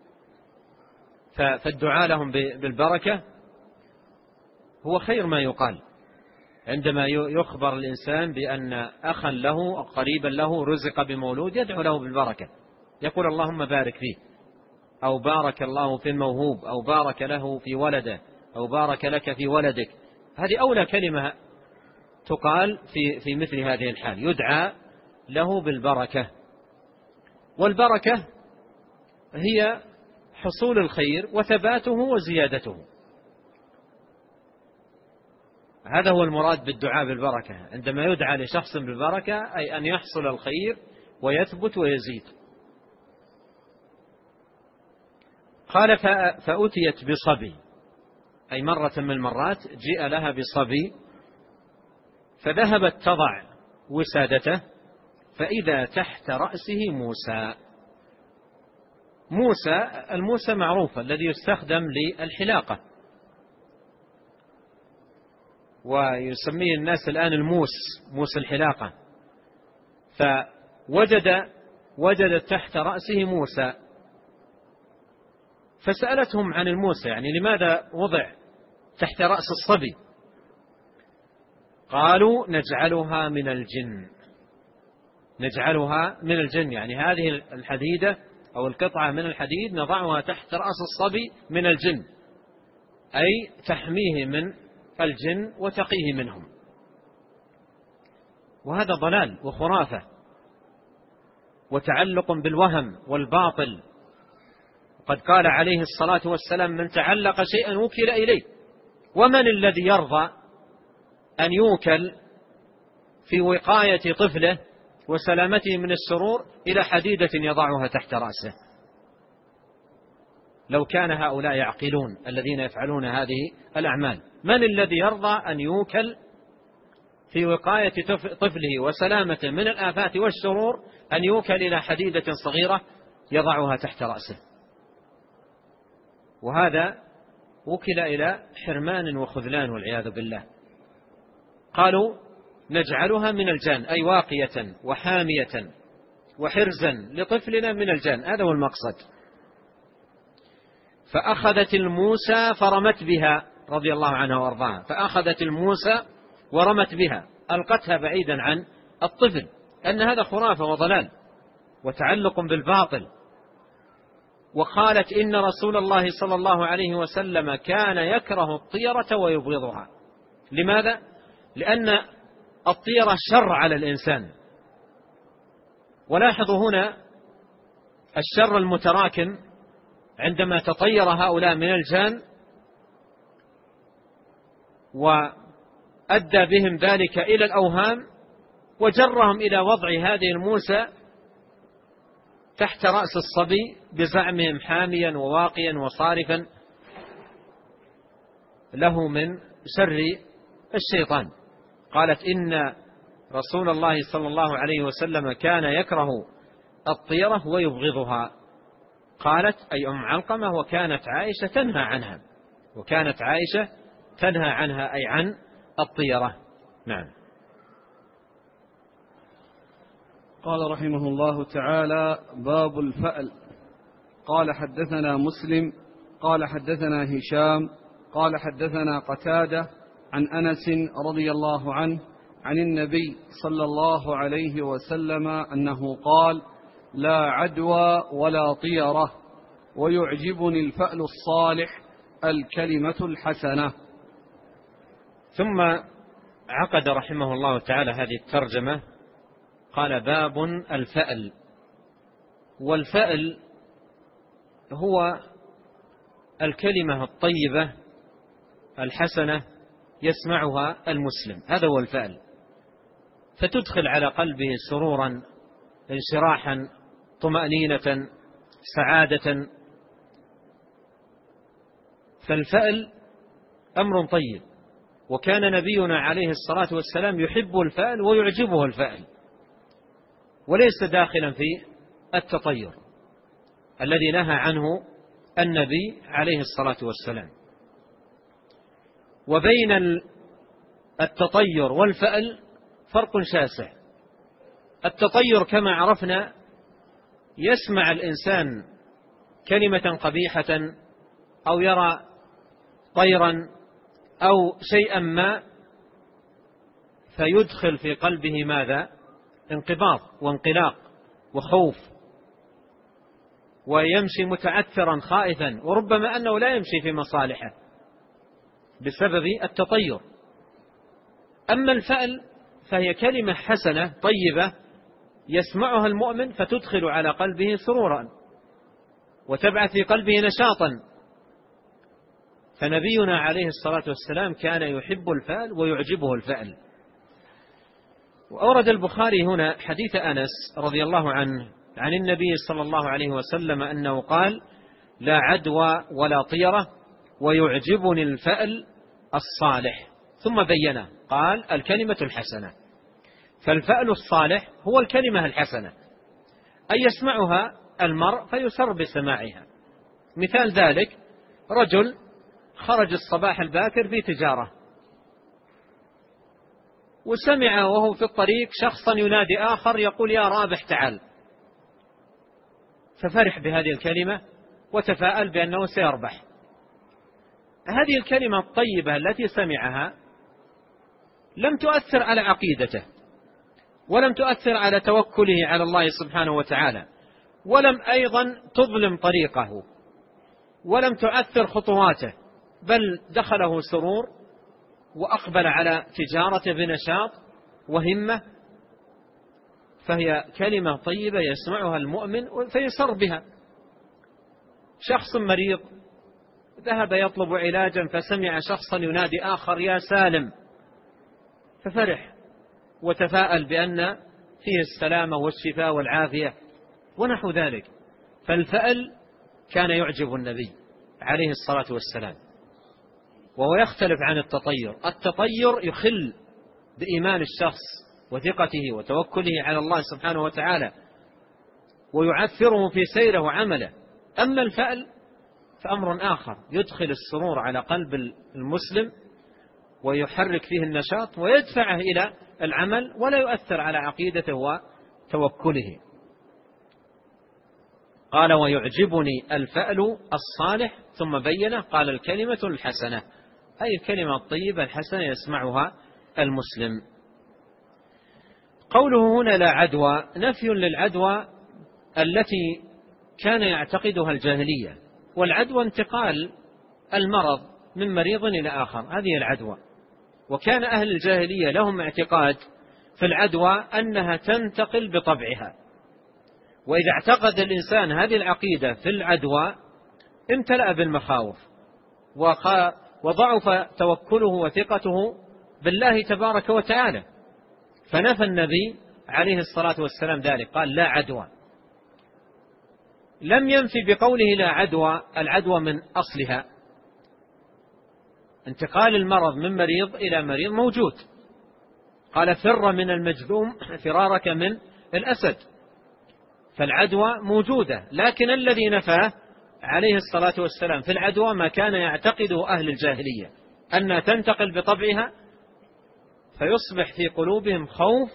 فالدعاء لهم بالبركة هو خير ما يقال عندما يخبر الإنسان بأن أخا له أو قريبا له رزق بمولود، يدعو له بالبركة، يقول: اللهم بارك فيه، أو بارك الله في الموهوب، أو بارك له في ولده، أو بارك لك في ولدك. هذه أولى كلمة تقال في مثل هذه الحال، يدعى له بالبركة. والبركة هي حصول الخير وثباته وزيادته. هذا هو المراد بالدعاء بالبركة. عندما يدعى لشخص بالبركة أي أن يحصل الخير ويثبت ويزيد. قال فأتيت بصبي، أي مرة من المرات جاء لها بصبي، فذهبت تضع وسادته فإذا تحت رأسه موسى. الموسى معروف الذي يستخدم للحلاقة، ويسميه الناس الآن موس الحلاقة. فوجدت تحت رأسه موسى، فسألتهم عن الموسى، يعني لماذا وضع تحت رأس الصبي؟ قالوا نجعلها من الجن، يعني هذه الحديدة أو القطعة من الحديد نضعها تحت رأس الصبي من الجن، أي تحميه من الجن وتقيه منهم. وهذا ضلال وخرافة وتعلق بالوهم والباطل. وقد قال عليه الصلاة والسلام من تعلق شيئا وكل إليه. ومن الذي يرضى أن يوكل في وقاية طفله وسلامته من السرور إلى حديدة يضعها تحت رأسه؟ لو كان هؤلاء يعقلون الذين يفعلون هذه الأعمال، من الذي يرضى أن يوكل في وقاية طفله وسلامته من الآفات والشرور أن يوكل إلى حديدة صغيرة يضعها تحت رأسه؟ وهذا وكل إلى حرمان وخذلان والعياذ بالله. قالوا نجعلها من الجان، أي واقية وحامية وحرزا لطفلنا من الجان، هذا هو المقصد. فأخذت الموسى فرمت بها رضي الله عنها وارضاها، فأخذت الموسى ورمت بها، ألقتها بعيدا عن الطفل، أن هذا خرافة وضلال وتعلق بالباطل. وقالت إن رسول الله صلى الله عليه وسلم كان يكره الطيرة ويبغضها. لماذا؟ لأن الطيرة شر على الإنسان. ولاحظوا هنا الشر المتراكم عندما تطير هؤلاء من الجان، وأدى بهم ذلك إلى الأوهام وجرهم إلى وضع هذه الموسى تحت رأس الصبي بزعمهم حاميا وواقيا وصارفا له من شر الشيطان. قالت إن رسول الله صلى الله عليه وسلم كان يكره الطيرة ويبغضها. قالت أي أم علقمة وكانت عائشة تنهى عنها أي عن الطيرة. نعم. قال رحمه الله تعالى: باب الفأل. قال حدثنا مسلم قال حدثنا هشام قال حدثنا قتادة عن أنس رضي الله عنه عن النبي صلى الله عليه وسلم أنه قال: لا عدوى ولا طيرة، ويعجبني الفأل الصالح الكلمة الحسنة. ثم عقد رحمه الله تعالى هذه الترجمة، قال: باب الفأل. والفأل هو الكلمة الطيبة الحسنة يسمعها المسلم، هذا هو الفأل، فتدخل على قلبه سرورا، انشراحا، طمأنينة، سعادة. فالفأل أمر طيب، وكان نبينا عليه الصلاة والسلام يحب الفأل ويعجبه الفأل، وليس داخلا في التطير الذي نهى عنه النبي عليه الصلاة والسلام. وبين التطير والفأل فرق شاسع. التطير كما عرفنا يسمع الإنسان كلمة قبيحة أو يرى طيرا أو شيئا ما فيدخل في قلبه ماذا؟ انقباض وانقلاق وخوف، ويمشي متعثرا خائفا، وربما أنه لا يمشي في مصالحه بسبب التطير. أما الفأل فهي كلمة حسنة طيبة يسمعها المؤمن فتدخل على قلبه سرورا وتبعث في قلبه نشاطا. فنبينا عليه الصلاة والسلام كان يحب الفأل ويعجبه الفأل. وأورد البخاري هنا حديث أنس رضي الله عنه عن النبي صلى الله عليه وسلم أنه قال: لا عدوى ولا طيرة ويعجبني الفأل الصالح. ثم بينه قال: الكلمة الحسنة. فالفأل الصالح هو الكلمة الحسنة، أي يسمعها المرء فيسر بسماعها. مثال ذلك: رجل خرج الصباح الباكر في تجارة، وسمع وهو في الطريق شخصا ينادي آخر يقول: يا رابح تعال. ففرح بهذه الكلمة وتفاءل بأنه سيربح. هذه الكلمة الطيبة التي سمعها لم تؤثر على عقيدته، ولم تؤثر على توكله على الله سبحانه وتعالى، ولم أيضا تظلم طريقه، ولم تؤثر خطواته، بل دخله سرور وأقبل على تجارته بنشاط وهمة. فهي كلمة طيبة يسمعها المؤمن فيسر بها. شخص مريض ذهب يطلب علاجا فسمع شخصا ينادي آخر: يا سالم، ففرح وتفاءل بأن فيه السلامة والشفاء والعافية ونحو ذلك. فالفأل كان يعجب النبي عليه الصلاة والسلام، وهو يختلف عن التطير. التطير يخل بإيمان الشخص وثقته وتوكله على الله سبحانه وتعالى ويعثره في سيره وعمله. أما الفأل فأمر آخر، يدخل السرور على قلب المسلم ويحرك فيه النشاط ويدفعه إلى العمل، ولا يؤثر على عقيدته وتوكله. قال: ويعجبني الفأل الصالح. ثم بينه قال: الكلمة الحسنة، أي الكلمة الطيبة الحسنة يسمعها المسلم. قوله هنا لا عدوى نفي للعدوى التي كان يعتقدها الجاهلية، والعدوى انتقال المرض من مريض إلى آخر، هذه العدوى. وكان أهل الجاهلية لهم اعتقاد في العدوى أنها تنتقل بطبعها، وإذا اعتقد الإنسان هذه العقيدة في العدوى امتلأ بالمخاوف وضعف توكله وثقته بالله تبارك وتعالى. فنفى النبي عليه الصلاة والسلام ذلك، قال: لا عدوى. لم ينفي بقوله لا عدوى العدوى من أصلها. انتقال المرض من مريض إلى مريض موجود، قال: فر من المجذوم فرارك من الأسد. فالعدوى موجودة، لكن الذي نفاه عليه الصلاة والسلام في العدوى ما كان يعتقده أهل الجاهلية، أنها تنتقل بطبعها، فيصبح في قلوبهم خوف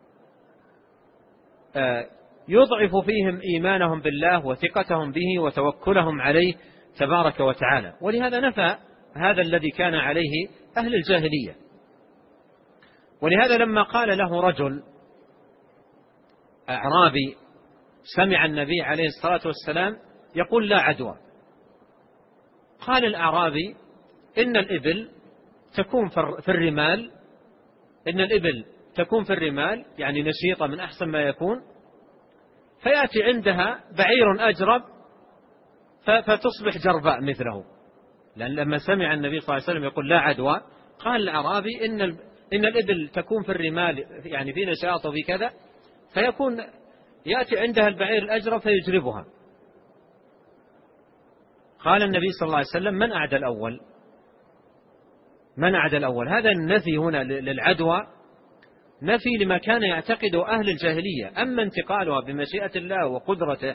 يضعف فيهم إيمانهم بالله وثقتهم به وتوكلهم عليه تبارك وتعالى. ولهذا نفى هذا الذي كان عليه أهل الجاهلية. ولهذا لما قال له رجل أعرابي سمع النبي عليه الصلاة والسلام يقول: لا عدوى، قال الأعرابي: إن الإبل تكون في الرمال، إن الإبل تكون في الرمال، يعني نشيطة من أحسن ما يكون، فيأتي عندها بعير أجرب فتصبح جرباء مثله. لأن لما سمع النبي صلى الله عليه وسلم يقول لا عدوى، قال الأعرابي: إن الإبل تكون في الرمال، يعني في نشاط وفي كذا، فيكون يأتي عندها البعير الأجرب فيجربها. قال النبي صلى الله عليه وسلم: من أعدى الأول؟ من أعدى الأول؟ هذا النفي هنا للعدوى نفي لما كان يعتقده أهل الجاهلية. أما انتقالها بمشيئة الله وقدرته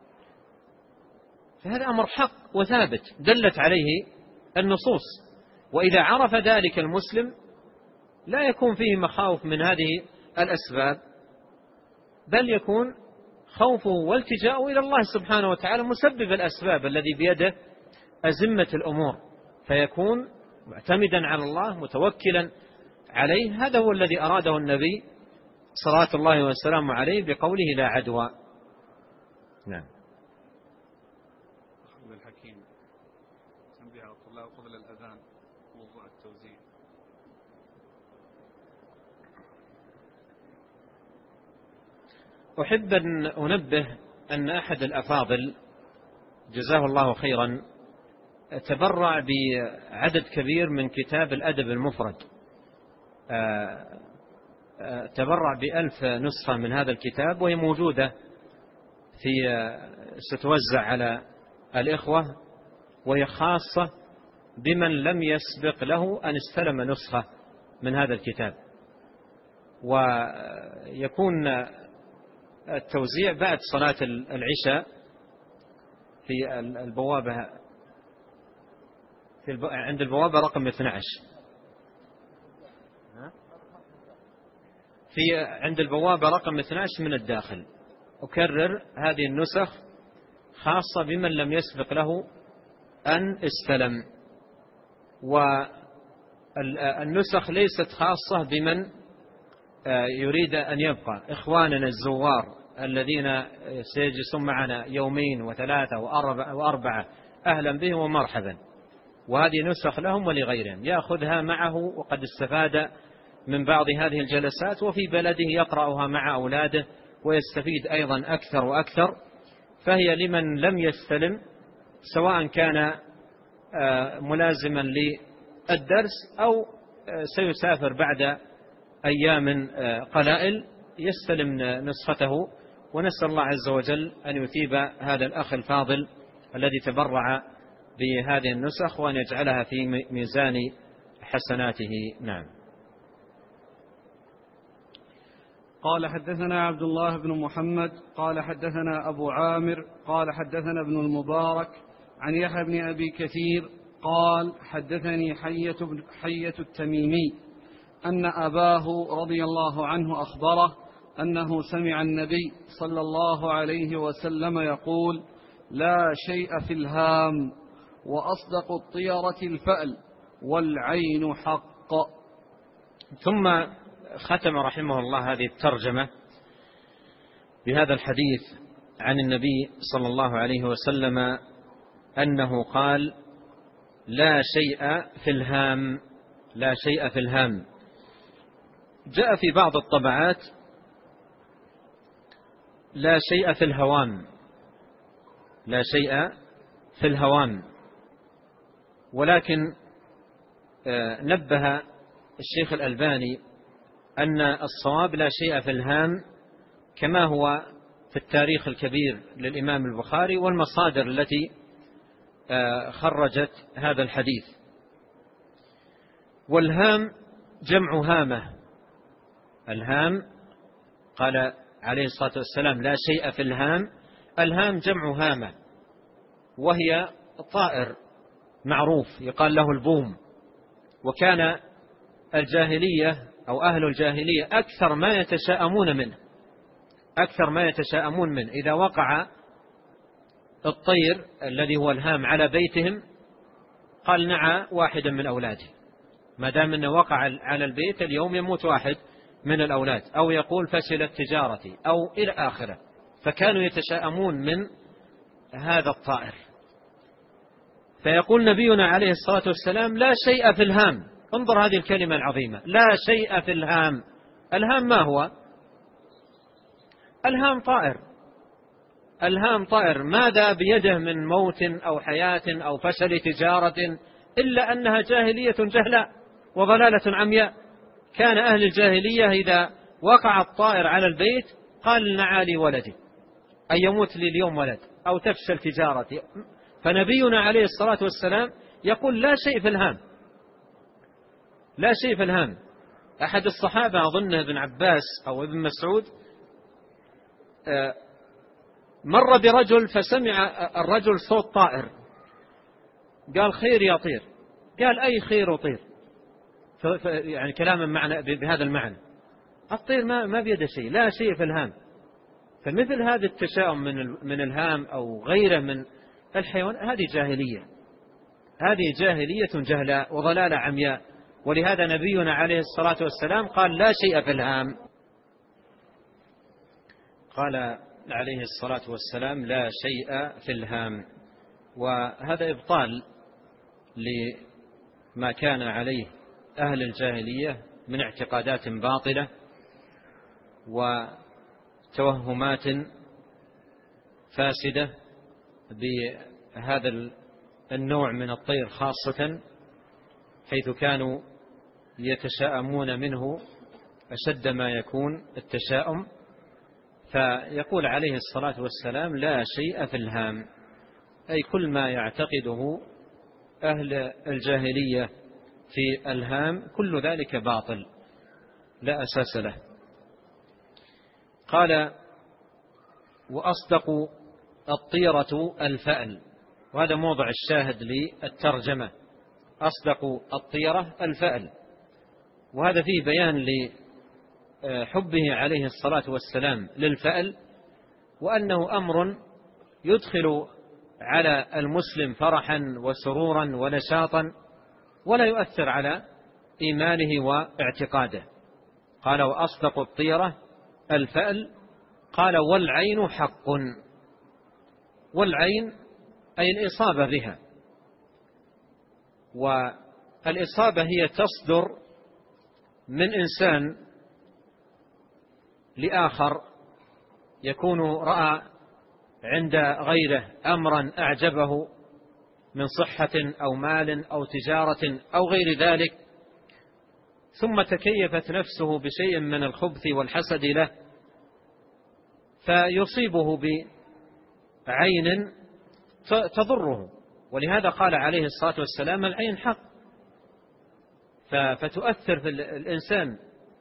فهذا أمر حق وثابت دلت عليه النصوص. وإذا عرف ذلك المسلم لا يكون فيه مخاوف من هذه الأسباب، بل يكون خوفه والتجاءه إلى الله سبحانه وتعالى مسبب الأسباب الذي بيده أزمة الأمور، فيكون معتمدا على الله متوكلا عليه. هذا هو الذي أراده النبي صلوات الله وسلامه عليه بقوله لا عدوى. نعم. الحكيم تنبيه على الطلاب قبل الأذان موضوع التوزيع. أحب أن أنبه أن أحد الأفاضل جزاه الله خيرا تبرع بعدد كبير من كتاب الأدب المفرد، تبرع ب1000 نسخة من هذا الكتاب، وهي موجودة ستوزع على الإخوة، وهي خاصة بمن لم يسبق له أن استلم نسخة من هذا الكتاب. ويكون التوزيع بعد صلاة العشاء في البوابة عند البوابة رقم 12 عند البوابة رقم 12 من الداخل. أكرر، هذه النسخ خاصة بمن لم يسبق له أن استلم، والنسخ ليست خاصة بمن يريد أن يبقى. إخواننا الزوار الذين سيجلسون معنا 2 و3 و4 أهلا بهم ومرحبا، وهذه نسخ لهم ولغيرهم يأخذها معه، وقد استفاد من بعض هذه الجلسات وفي بلده يقرأها مع أولاده ويستفيد أيضا أكثر وأكثر. فهي لمن لم يستلم، سواء كان ملازما للدرس أو سيسافر بعد أيام قلائل يستلم نسخته. ونسأل الله عز وجل أن يثيب هذا الأخ الفاضل الذي تبرع بهذه النسخ، وأن يجعلها في ميزان حسناته. نعم. قال حدثنا عبد الله بن محمد قال حدثنا أبو عامر قال حدثنا ابن المبارك عن يحيى بن أبي كثير قال حدثني حية التميمي أن أباه رضي الله عنه أخبره أنه سمع النبي صلى الله عليه وسلم يقول: لا شيء في الهام، وأصدق الطيرة الفأل، والعين حق. ثم ختم رحمه الله هذه الترجمة بهذا الحديث عن النبي صلى الله عليه وسلم أنه قال: لا شيء في الهام، لا شيء في الهام. جاء في بعض الطبعات لا شيء في الهوام، لا شيء في الهوام، ولكن نبه الشيخ الألباني أن الصواب لا شيء في الهام، كما هو في التاريخ الكبير للإمام البخاري والمصادر التي خرجت هذا الحديث. والهام جمع هامة. الهام قال عليه الصلاة والسلام: لا شيء في الهام. الهام جمع هامة، وهي طائر معروف يقال له البوم. وكان الجاهلية أو أهل الجاهلية أكثر ما يتشاءمون منه إذا وقع الطير الذي هو الهام على بيتهم قال: نعى واحدا من أولاده، ما دام أنه وقع على البيت اليوم يموت واحد من الأولاد، أو يقول: فشلت تجارتي، أو إلى آخره. فكانوا يتشاءمون من هذا الطائر. فيقول نبينا عليه الصلاة والسلام: لا شيء في الهام. انظر هذه الكلمة العظيمة، لا شيء في الهام. الهام ما هو؟ الهام طائر. الهام طائر، ماذا بيده من موت أو حياة أو فشل تجارة، إلا أنها جاهلية جهلاء وضلالة عمياء. كان أهل الجاهلية إذا وقع الطائر على البيت قال: نعى لي ولدي، أي يموت لي اليوم ولد، أو تفشل تجارتي. فنبينا عليه الصلاة والسلام يقول: لا شيء في الهام، لا شيء في الهام. أحد الصحابة أظن ابن عباس أو ابن مسعود مر برجل فسمع الرجل صوت طائر، قال: خير يطير. قال: أي خير يطير؟ يعني كلاما بهذا المعنى. الطير ما بيده شيء، لا شيء في الهام. فمثل هذا التشاؤم من الهام أو غيره من الحيوان، هذه جاهلية، هذه جاهلية جهلاء وضلالة عمياء. ولهذا نبينا عليه الصلاة والسلام قال: لا شيء في الهام. قال عليه الصلاة والسلام: لا شيء في الهام. وهذا إبطال لما كان عليه أهل الجاهلية من اعتقادات باطلة وتوهمات فاسدة هذا النوع من الطير خاصة، حيث كانوا يتشاءمون منه أشد ما يكون التشاؤم. فيقول عليه الصلاة والسلام: لا شيء في الهام، أي كل ما يعتقده أهل الجاهلية في الهام كل ذلك باطل لا أساس له. قال: وأصدق الطيرة الفأل، وهذا موضع الشاهد للترجمة، أصدق الطيرة الفأل، وهذا فيه بيان لحبه عليه الصلاة والسلام للفأل، وأنه أمر يدخل على المسلم فرحا وسرورا ونشاطا ولا يؤثر على إيمانه واعتقاده. قال: وأصدق الطيرة الفأل. قال: والعين حق. والعين أي الإصابة بها، والإصابة هي تصدر من إنسان لآخر، يكون رأى عند غيره أمرا أعجبه من صحة أو مال أو تجارة أو غير ذلك، ثم تكيفت نفسه بشيء من الخبث والحسد له، فيصيبه بعين تضره. ولهذا قال عليه الصلاة والسلام: العين حق. فتؤثر في الإنسان،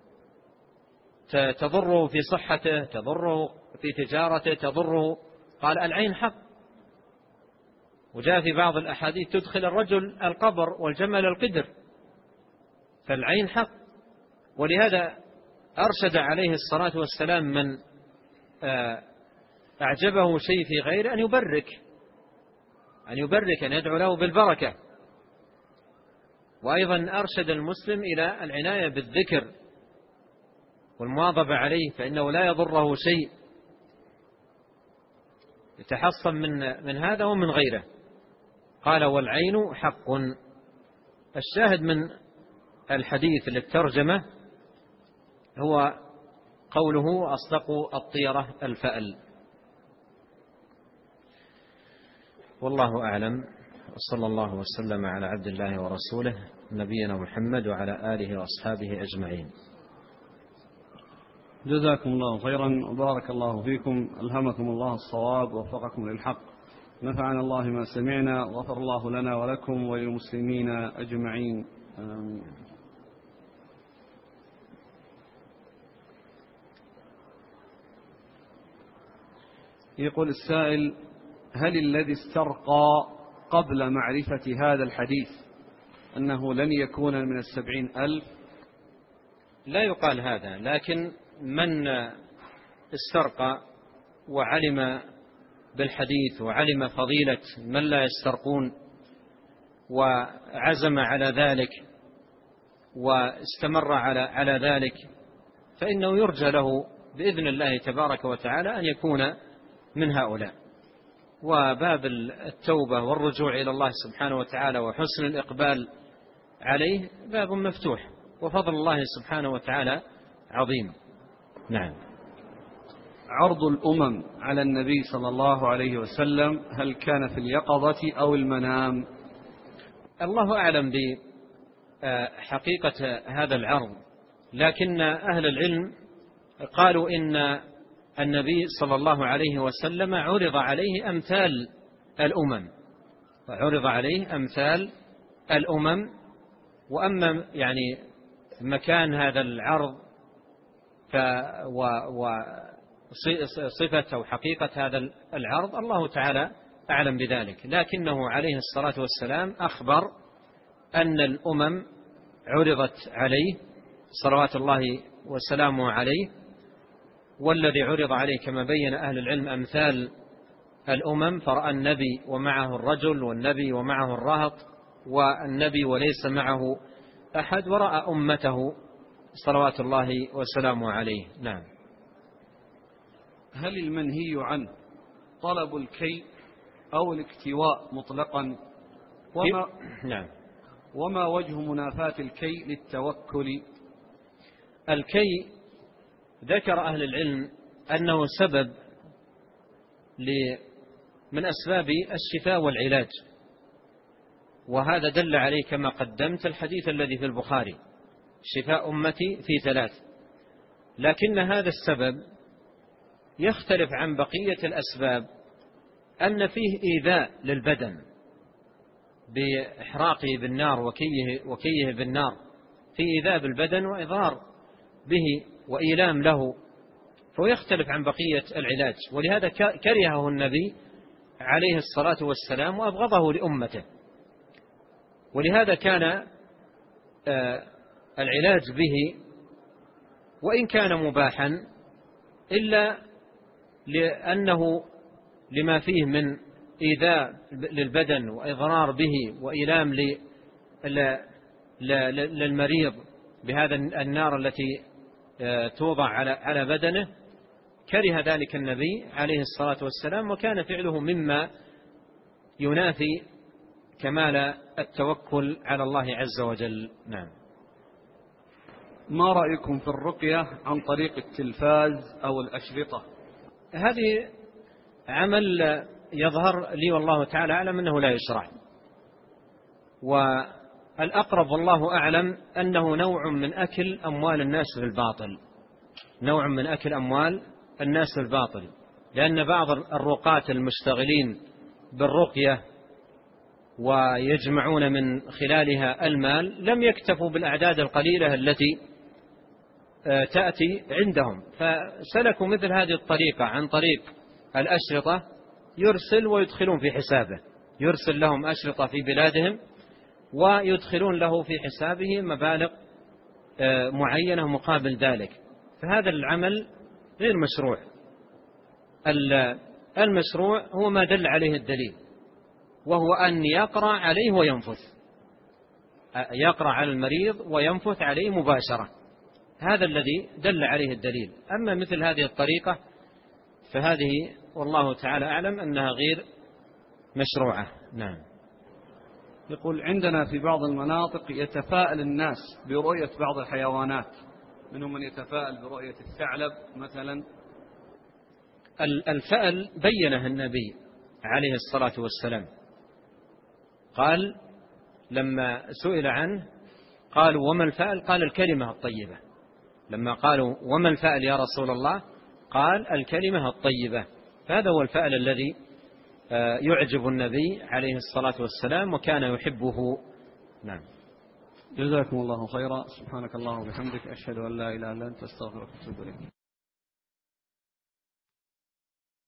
تضره في صحته، تضره في تجارته، تضره. قال: العين حق. وجاء في بعض الأحاديث: تدخل الرجل القبر والجمل القدر. فالعين حق. ولهذا أرشد عليه الصلاة والسلام من أعجبه شيء في غيره أن يبرك، أن يدعو له بالبركة. وأيضا أرشد المسلم إلى العناية بالذكر والمواظبة عليه، فإنه لا يضره شيء، يتحصن من هذا ومن غيره. قال: والعين حق. الشاهد من الحديث للترجمة هو قوله: أصدق الطيرة الفأل. والله أعلم، وصلى الله وسلم على عبد الله ورسوله نبينا محمد وعلى آله وأصحابه أجمعين. جزاكم الله خيرا وبارك الله فيكم، ألهمكم الله الصواب ووفقكم للحق، نفعنا الله ما سمعنا، غفر الله لنا ولكم وللمسلمين أجمعين. يقول السائل: هل الذي استرقى قبل معرفة هذا الحديث أنه لن يكون من 70,000؟ لا يقال هذا، لكن من استرقى وعلم بالحديث وعلم فضيلة من لا يسترقون وعزم على ذلك واستمر على ذلك، فإنه يرجى له بإذن الله تبارك وتعالى أن يكون من هؤلاء. وباب التوبة والرجوع إلى الله سبحانه وتعالى وحسن الإقبال عليه باب مفتوح، وفضل الله سبحانه وتعالى عظيم. نعم. عرض الأمم على النبي صلى الله عليه وسلم هل كان في اليقظة أو المنام؟ الله أعلم بحقيقة هذا العرض، لكن أهل العلم قالوا إن النبي صلى الله عليه وسلم عرض عليه أمثال الأمم، وعرض عليه أمثال الأمم. وأما يعني مكان هذا العرض وصفة أو حقيقة هذا العرض الله تعالى أعلم بذلك، لكنه عليه الصلاة والسلام أخبر أن الأمم عرضت عليه صلوات الله وسلامه عليه، والذي عرض عليه كما بين أهل العلم أمثال الأمم، فرأى النبي ومعه الرجل، والنبي ومعه الرهط، والنبي وليس معه أحد، ورأى أمته صلوات الله وسلامه عليه. نعم. هل المنهي عنه طلب الكي أو الاكتواء مطلقا؟ نعم. وما وجه منافاة الكي للتوكل؟ الكي ذكر أهل العلم أنه سبب من أسباب الشفاء والعلاج، وهذا دل عليه كما قدمت الحديث الذي في البخاري: شفاء أمتي في 3. لكن هذا السبب يختلف عن بقية الأسباب، أن فيه إيذاء للبدن بإحراقه بالنار وكيه بالنار، في إيذاء بالبدن وإضرار به وإيلام له، فيختلف عن بقية العلاج. ولهذا كرهه النبي عليه الصلاة والسلام وأبغضه لأمته. ولهذا كان العلاج به وإن كان مباحا إلا لأنه لما فيه من إيذاء للبدن وإضرار به وإيلام للمريض بهذا النار التي توضع على بدنه، كره ذلك النبي عليه الصلاة والسلام، وكان فعله مما ينافي كمال التوكل على الله عز وجل. نعم. ما رأيكم في الرقية عن طريق التلفاز أو الأشرطة؟ هذه عمل يظهر لي والله تعالى أعلم أنه لا يشرع، والأقرب والله أعلم أنه نوع من أكل أموال الناس بالباطل، نوع من أكل أموال الناس بالباطل، لأن بعض الرقاة المشتغلين بالرقية ويجمعون من خلالها المال لم يكتفوا بالأعداد القليلة التي تأتي عندهم، فسلكوا مثل هذه الطريقة عن طريق الأشرطة، يرسل ويدخلون في حسابه، يرسل لهم أشرطة في بلادهم ويدخلون له في حسابه مبالغ معينة مقابل ذلك، فهذا العمل غير مشروع. المشروع هو ما دل عليه الدليل، وهو أن يقرأ عليه وينفث، يقرأ على المريض وينفث عليه مباشرة، هذا الذي دل عليه الدليل. أما مثل هذه الطريقة فهذه والله تعالى أعلم أنها غير مشروعة. نعم. يقول: عندنا في بعض المناطق يتفاءل الناس برؤية بعض الحيوانات، منهم من يتفاءل برؤية الثعلب مثلا. الفأل بينه النبي عليه الصلاة والسلام، قال لما سئل عنه قالوا: وما الفأل؟ قال: الكلمة الطيبة. لما قالوا: وما الفأل يا رسول الله؟ قال: الكلمة الطيبة. فهذا هو الفأل الذي يعجب النبي عليه الصلاة والسلام وكان يحبه. نعم. جزاكم الله خيرا. سبحانك اللهم وبحمدك، أشهد أن لا إله إلا أنت، أستغفرك وأتوب إليك.